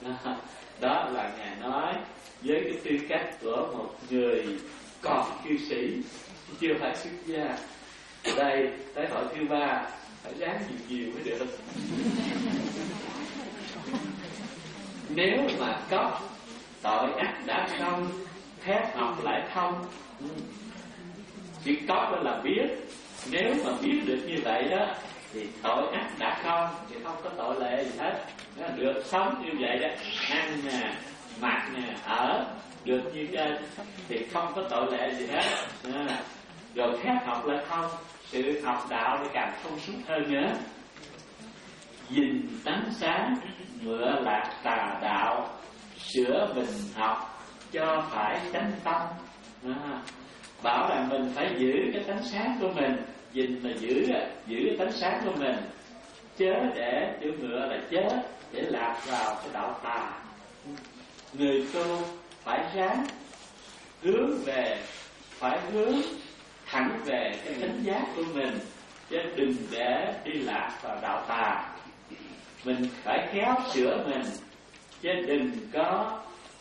Đó là Ngài nói với cái tư cách của một người còn cư sĩ, chưa phải xuất gia. Đây tới hội thứ ba phải ráng nhiều nhiều mới được. Nếu mà có tội ác đã không, thép học lại không. Chỉ có đó là biết. Nếu mà biết được như vậy đó thì tội ác đã không, thì không có tội lệ gì hết. Nó được sống như vậy đó, ăn nè, mặc nè, ở được như trên thì không có tội lệ gì hết. À, rồi thép học lại không, sự học đạo thì càng thông suốt hơn nữa. Dình tánh sáng, ngựa lạc tà đạo, sửa mình học cho phải chánh tâm. À, bảo là mình phải giữ cái tánh sáng của mình. Dình là giữ giữ cái tánh sáng của mình, chớ để chữ ngựa là chớ để lạc vào cái đạo tà. Người tu phải ráng hướng về, phải hướng thẳng về cái chánh giác của mình, chứ đừng để đi lạc vào đạo tà. Mình phải khéo sửa mình, chứ đừng có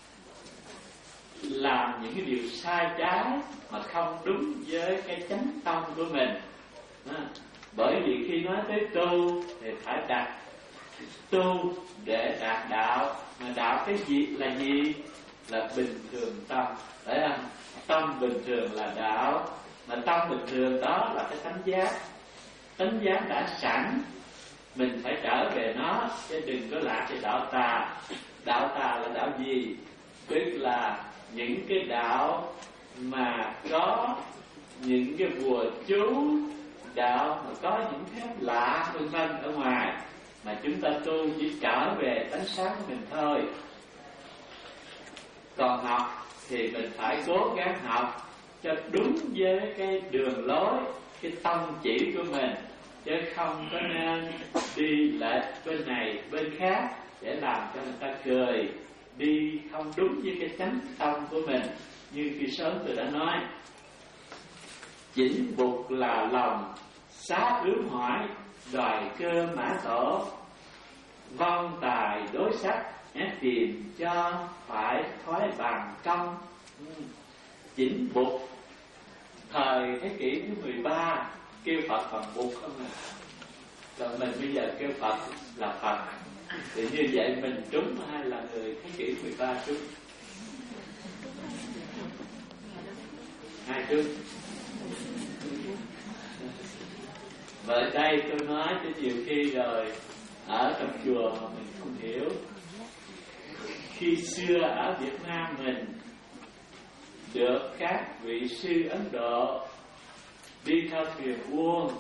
làm những cái điều sai trái mà không đúng với cái chánh tâm của mình. À, bởi vì khi nói tới tu thì phải đặt tu để đạt đạo. Mà đạo cái gì là gì? Là bình thường tâm. Đấy không? Tâm bình thường là đạo. Mà tâm bình thường đó là cái tánh giác. Tánh giác đã sẵn, mình phải trở về nó, chứ đừng có lạc về đạo tà. Đạo tà là đạo gì? Tức là những cái đạo mà có những cái bùa chú, đạo mà có những phép lạ vân vân ở ngoài, mà chúng ta tu chỉ trở về tánh sáng của mình thôi. Còn học thì mình phải cố gắng học cho đúng với cái đường lối, cái tâm chỉ của mình, chứ không có nên đi lệch bên này bên khác để làm cho người ta cười, đi không đúng với cái chánh tâm của mình. Như khi sớm tôi đã nói, chỉnh bục là lòng, xá ướm hỏi, đòi cơ mã tổ, vong tài đối sắc, ép tìm cho phải thói bằng công. Chỉnh bục thời thế kỷ thứ mười ba kêu Phật bằng bục không à. Còn mình bây giờ kêu Phật là Phật. Thì như vậy mình trúng hay là người thế kỷ mười ba trúng? Hai trúng. Và ở đây tôi nói cho nhiều khi rồi ở trong chùa mà mình không hiểu. Khi xưa ở Việt Nam mình được các vị sư Ấn Độ đi theo thuyền buôn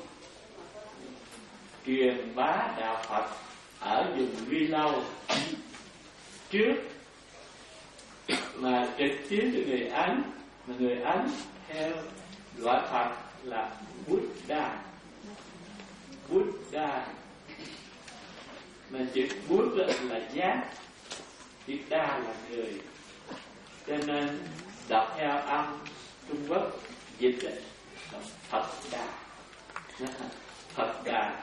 truyền bá đạo Phật ở vùng Vi Lâu trước mà trực tiếp cho người Ấn, mà người Ấn theo gọi Phật là Buddha. Buddha mà chữ Bút là giác, chữ Đa là người, cho nên đọc theo âm Trung Quốc dịch là Phật Đà. Phật Đà.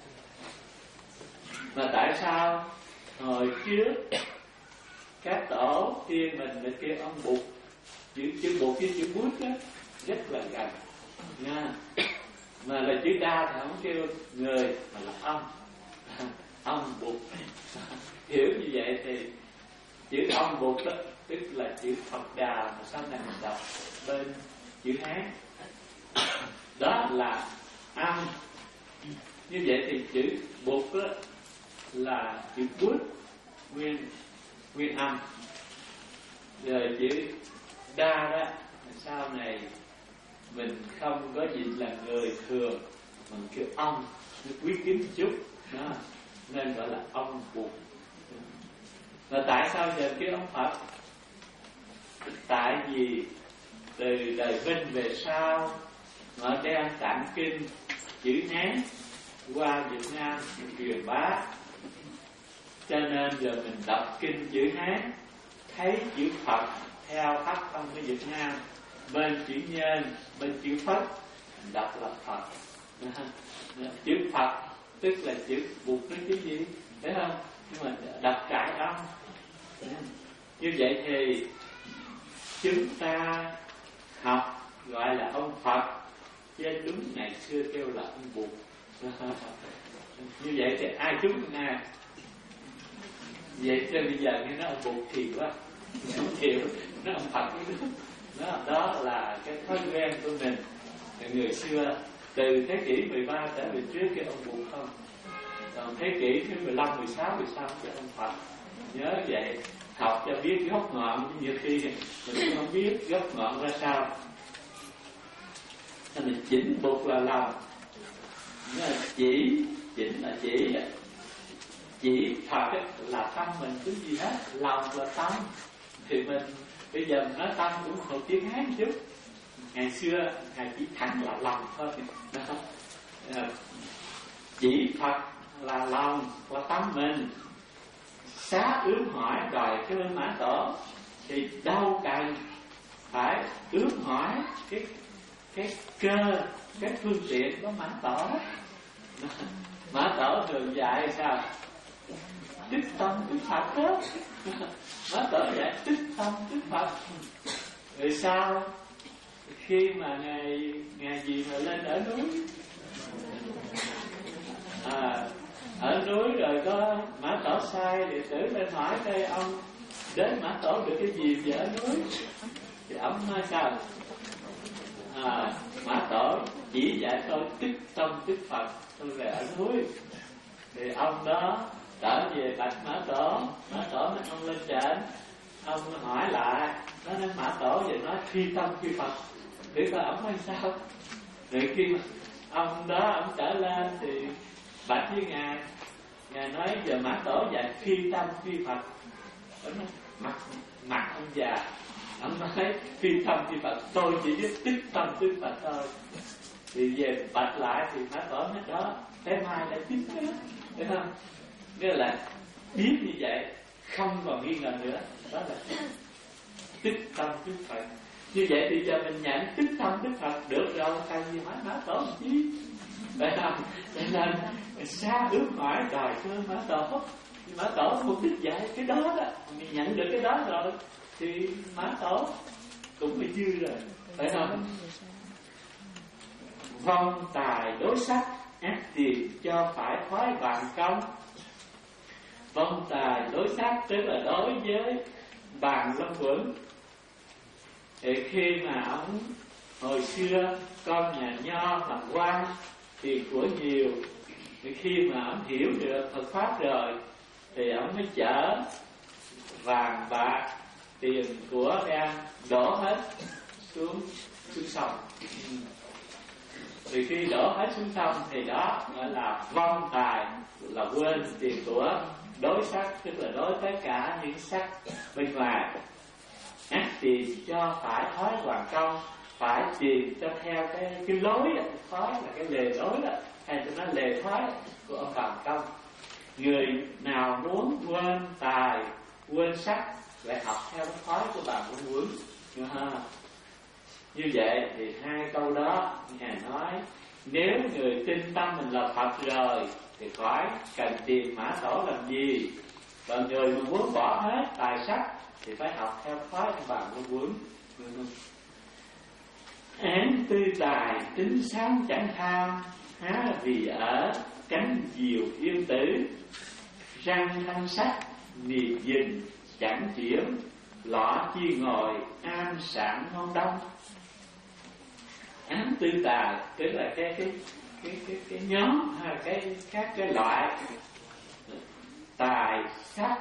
Mà tại sao hồi trước các tổ tiên mình được kêu ông Bụt, chữ chữ Bụt với chữ Bút á rất là gần nha. Mà là chữ Đa thì không kêu người mà là ông. Ông Bụt. Hiểu như vậy thì chữ ông Bụt đó tức là chữ Phật Đà mà sau này mình đọc bên chữ Hán. Đó là âm. Như vậy thì chữ Bụt đó là chữ Bút nguyên nguyên âm. Rồi chữ Đa đó sau này mình không có dịch là người thường, mình kêu ông, nó quý kính chút đó, nên gọi là ông Bụt. Và tại sao giờ kêu ông Phật? Tại vì từ đời Minh về sau họ đem tạng kinh chữ Hán qua Việt Nam truyền bá, cho nên giờ mình đọc kinh chữ Hán thấy chữ Phật theo pháp tông của Việt Nam, bên chữ Nhân, bên chữ Phật đọc là Phật. Chữ Phật tức là chữ Bụt với chữ gì, thấy không? Nhưng mà đọc trải âm. Như vậy thì chúng ta học gọi là ông Phật, chứ đúng ngày xưa kêu là ông Bụt. Như vậy thì ai chúng nè? Vậy cho bây giờ nghe nói ông Bụt thì quá. không chịu, nó âm Phật cái đó. Đó, đó là cái thói quen của mình. Người xưa từ thế kỷ mười ba trở về trước cái ông Bụt không, còn thế kỷ thứ mười lăm, mười sáu, mười sáu cái ông Phật. Nhớ vậy, học cho biết gốc ngọn, nhiều khi mình không biết gốc ngọn ra sao. Nên mình chỉnh Bụt là lòng, là chỉ, chỉnh là chỉ, chỉ Phật là tâm mình cứ gì hết, lòng là tâm. Thì mình bây giờ mình nói tâm cũng một tiếng Hán một chút. Ngày xưa Ngài chỉ thẳng là lòng thôi. Chỉ Phật là lòng, là tâm mình. Xá ướm hỏi đòi cơ mã tổ, thì đâu cần phải ướm hỏi cái cái cơ, cái phương tiện của mã tổ. Mã tổ thường dạy sao? Tích tâm tích Phật đó. Mã tổ dạy tích tâm tích Phật. Rồi sao? Khi mà ngày ngày gì mà lên ở núi, à, ở núi rồi có Mã Tổ sai đệ tử lên hỏi đây ông đến Mã Tổ được cái gì về ở núi, thì ông nói sao? À, Mã Tổ chỉ dạy tôi tích tâm tích Phật, tôi về ở núi. Thì ông đó trở về bạch Mã Tổ. Mã Tổ nói ông lên trển, ông hỏi lại, nó nói Mã Tổ vậy nói phi tâm phi Phật, để coi ông nói sao. Rồi khi mà ông đó ông trở lên thì bạch với ngài, ngài nói giờ Mã Tổ dạy phi tâm phi Phật. Ông nói mặt mặt ông già, ông nói phi tâm phi Phật, tôi chỉ biết tích tâm tích Phật thôi. Thì về bạch lại thì Mã Tổ nói đó, thế mai lại tích nữa, thấy không? Nghĩa là biết như vậy không còn nghi ngờ nữa, đó là tích tâm tích Phật. Như vậy thì giờ mình nhận tích tâm tích Phật được rồi, cần gì hỏi Mã Tổ một chí, phải không? Cho nên xa ước hỏi đòi cơ Mã Tổ. Mã Tổ mục đích dạy cái đó đó, mình nhận được cái đó rồi thì Mã Tổ cũng phải dư rồi, phải không? Vong tài đối sắc ác tiền cho phải thoái vạn công. Vong tài đối sắc tức là đối với Bàn Long Quẩn. Thì khi mà ông hồi xưa con nhà nho làm quan tiền của nhiều, thì khi mà ông hiểu được Phật pháp rồi thì ông mới chở vàng bạc tiền của ra đổ hết xuống xuống sông. Thì khi đổ hết xuống sông thì đó gọi là vong tài, là quên tiền của đối sắc, tức là đối với cả những sắc bên ngoài. Ác tiền cho phải thói hoàn công, phải tiền cho theo cái cái lối đó, thói là cái lề lối đó, hay tôi nói lề thói của ông Bàn Công. Người nào muốn quên tài, quên sắc, lại học theo cái thói của Bàn Long Quẩn. Như vậy thì hai câu đó Ngài nói, nếu người tin tâm mình là Phật rồi thì khỏi cần tìm Mã Tổ làm gì. Còn người mà muốn bỏ hết tài sắc thì phải học theo thói của Bàn Long Quẩn. Án tư tài tính sáng chẳng tham, há vì ở cánh diều yên tử. Răng thanh sắc niềm dình chẳng chuyển, lọ chi ngồi an sản ngon đông. Án tư tài tức là cái cái cái cái cái nhóm hay cái các cái loại tài sắc.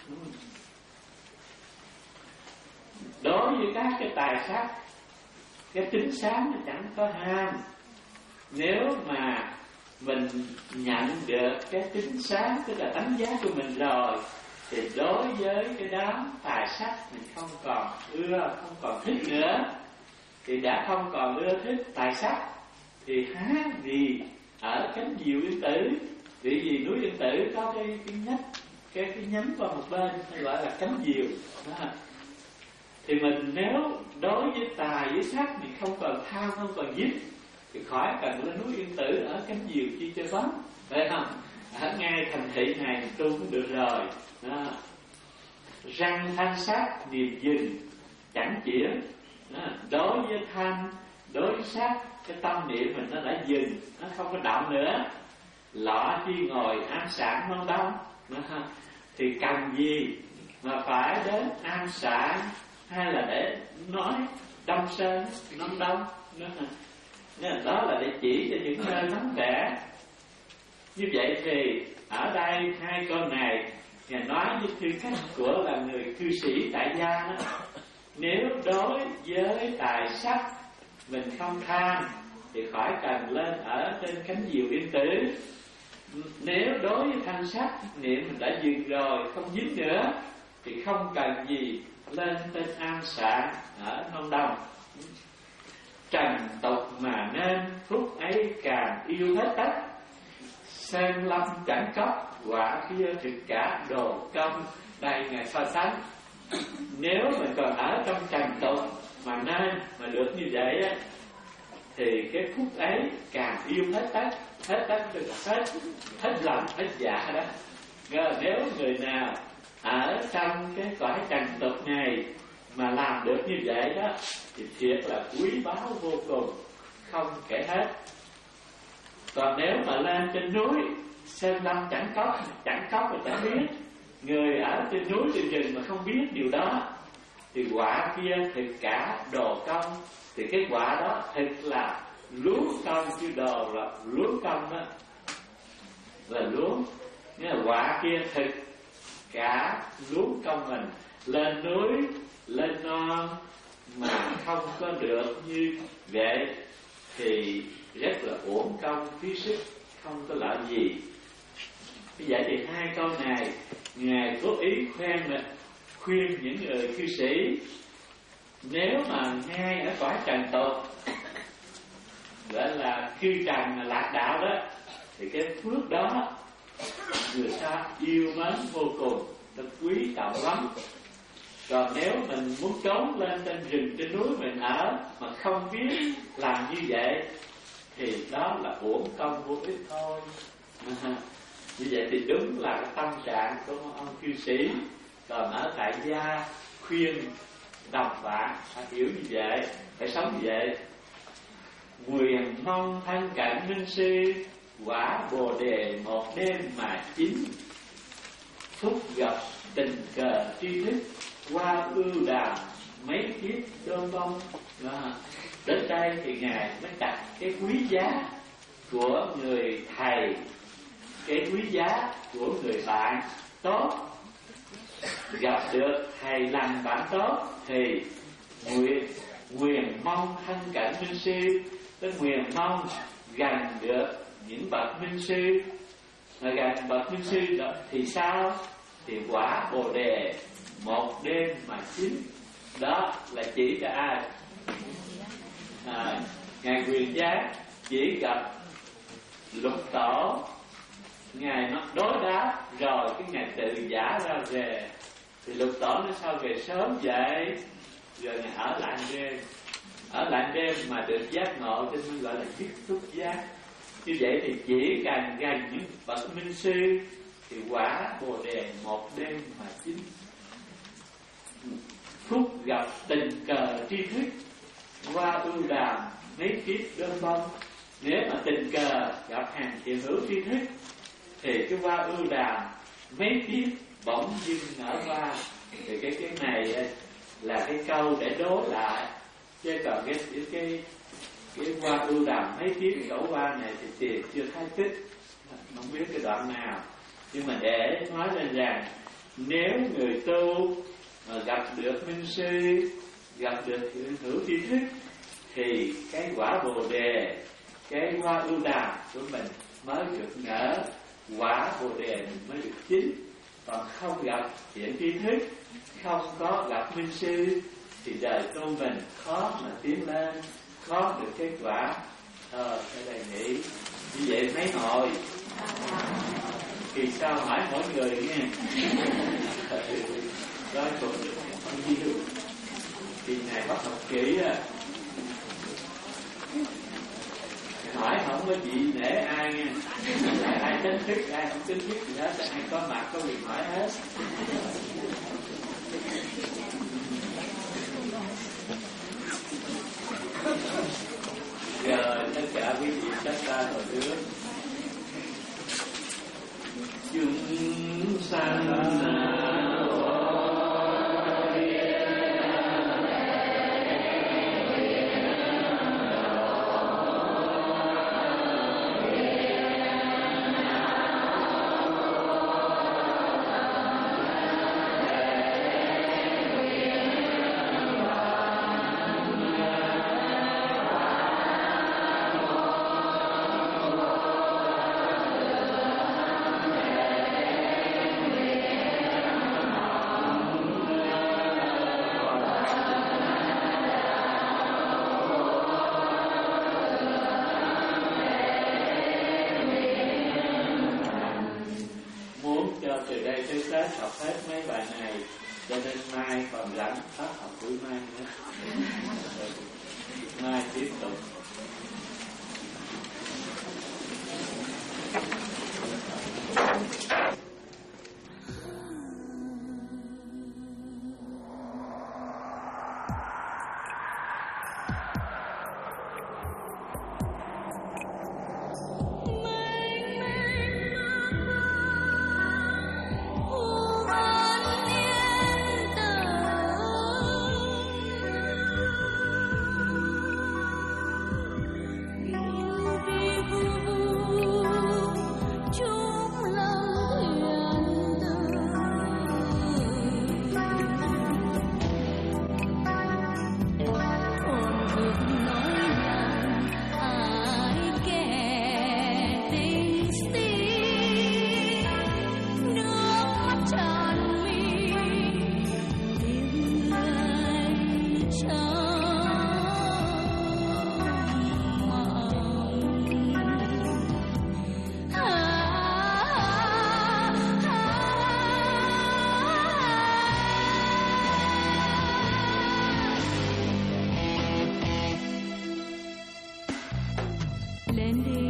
Đối với các cái tài sắc, cái tính sáng nó chẳng có ham. Nếu mà mình nhận được cái tính sáng, tức là đánh giá của mình rồi, thì đối với cái đám tài sắc mình không còn ưa, không còn thích nữa, thì đã không còn ưa thích tài sắc, thì há vì ở cánh diều yên tử. Vì gì núi Yên Tử có cái cái nhánh, cái cái nhánh qua một bên gọi là cánh diều đó. Thì mình nếu đối với tài với sắc mình không còn tham, không còn giết, thì khỏi cần lên núi Yên Tử ở cánh diều chi cho vắng, phải không? Ở ngay thành thị này mình tu cũng được rồi đó. Răng thanh sắc niềm dình chẳng chuyển đó. Đối với thanh, đối với sắc, cái tâm niệm mình nó đã dừng, nó không có động nữa. Lọ chi ngồi an sản ngon đông đó. Thì cần gì mà phải đến Am Xạ, hay là để nói Đông Sơn, Đông Đông nữa. Nên đó là để chỉ cho những nơi vắng vẻ. Như vậy thì ở đây hai câu này Ngài nói với tư cách của là người cư sĩ tại gia đó. Nếu đối với tài sắc mình không tham thì khỏi cần lên ở trên cánh diều yên tử. Nếu đối với thanh sắc niệm mình đã dừng rồi, không dính nữa, thì không cần gì lên trên Am Xạ ở Nông Đồng. Trần tục mà nên phúc ấy càng yêu hết tất. Sơn lâm chẳng cốc, quả kia thực cả đồ công. Đây Ngài so sánh. Nếu mình còn ở trong trần tục mà nên mà được như vậy á, thì cái phúc ấy càng yêu hết tất. Hết tất tức là hết, hết lòng, hết dạ đó. Rồi nếu người nào ở trong cái cõi trần tục này mà làm được như vậy đó, thì thiệt là quý báu vô cùng, không kể hết. Còn nếu mà lên trên núi sơn lâm chẳng cốc, chẳng cốc mà chẳng biết, người ở trên núi trên rừng mà không biết điều đó, thì quả kia thực cả đồ công. Thì cái quả đó thực là luống công, chứ đồ là luống công đó, là luống. Nghĩa là quả kia thực cả luống công mình. Lên núi, lên non mà không có được như vậy thì rất là uổng công phí sức, không có lợi gì. Vì vậy thì hai câu này Ngài cố ý khuyên mình, khuyên những người cư sĩ, nếu mà ngay ở cõi trần tục gọi là cư trần là lạc đạo đó, thì cái phước đó người ta yêu mến vô cùng, ta quý trọng lắm. Còn nếu mình muốn trốn lên trên rừng trên núi mình ở mà không biết làm như vậy thì đó là uổng công vô ích thôi. À, như vậy thì đúng là cái tâm trạng của ông cư sĩ. Còn ở tại gia khuyên đồng bạn phải hiểu như vậy, phải sống như vậy. Nguyện mong thân cận minh sư, quả bồ đề một đêm mà chín. Phúc gặp tình cờ tri thức, qua ưu đàm mấy kiếp đôn bông. Đến đây thì Ngài mới đặt cái quý giá của người thầy, cái quý giá của người bạn tốt. Gặp được thầy lành bạn tốt thì nguyện, nguyện mong thân cận minh sư. Tôi nguyện mong gần được những bậc minh sư. Mà gần bậc minh sư đó thì sao? Thì quả bồ đề một đêm mà chín. Đó là chỉ cho ai? À, Ngài Quyền Giác chỉ gặp Lục Tổ, Ngài nó đối đáp rồi cái Ngài tự giả ra về. Thì Lục Tổ nó sao về sớm vậy, rồi Ngài ở lại đêm. Ở lại đêm mà được giác ngộ cho nên gọi là dứt túc giác. Như vậy thì chỉ càng gần những bậc minh sư thì quả bồ đề một đêm mà chín. Phúc gặp tình cờ tri thức, qua ưu đàm mấy kiếp đơn bông. Nếu mà tình cờ gặp hàng thiện hữu tri thức thì cái qua ưu đàm mấy kiếp bỗng dưng nở qua. Thì cái cái này là cái câu để đối lại, chứ còn cái cái cái, cái qua ưu đàm mấy kiếp đổ qua này thì tiền chưa khai tích, không biết cái đoạn nào. Nhưng mà để nói lên rằng nếu người tu mà gặp được minh sư, gặp được hữu tri thức thì cái quả bồ đề, cái hoa ưu đàm của mình mới được nở, quả bồ đề mình mới được chín. Còn không gặp thiện tri thức, không có gặp minh sư thì đời tu mình khó mà tiến lên, khó được kết quả. Ờ, cái này nghĩ như vậy mấy hồi kỳ sau hỏi mỗi người nghe rồi cũng được bao nhiêu. Kỳ này bắt học kỹ à, hỏi không có gì để ai nghe, ai chính thức ai không chính thức gì hết, ai có mặt có quyền hỏi hết. Giờ tất cả quý vị chắc ta hồi trước chúng sanh tới học hết mấy bài này, cho nên mai còn rảnh phát học buổi mai nữa. Mai tiếp tục. lên đi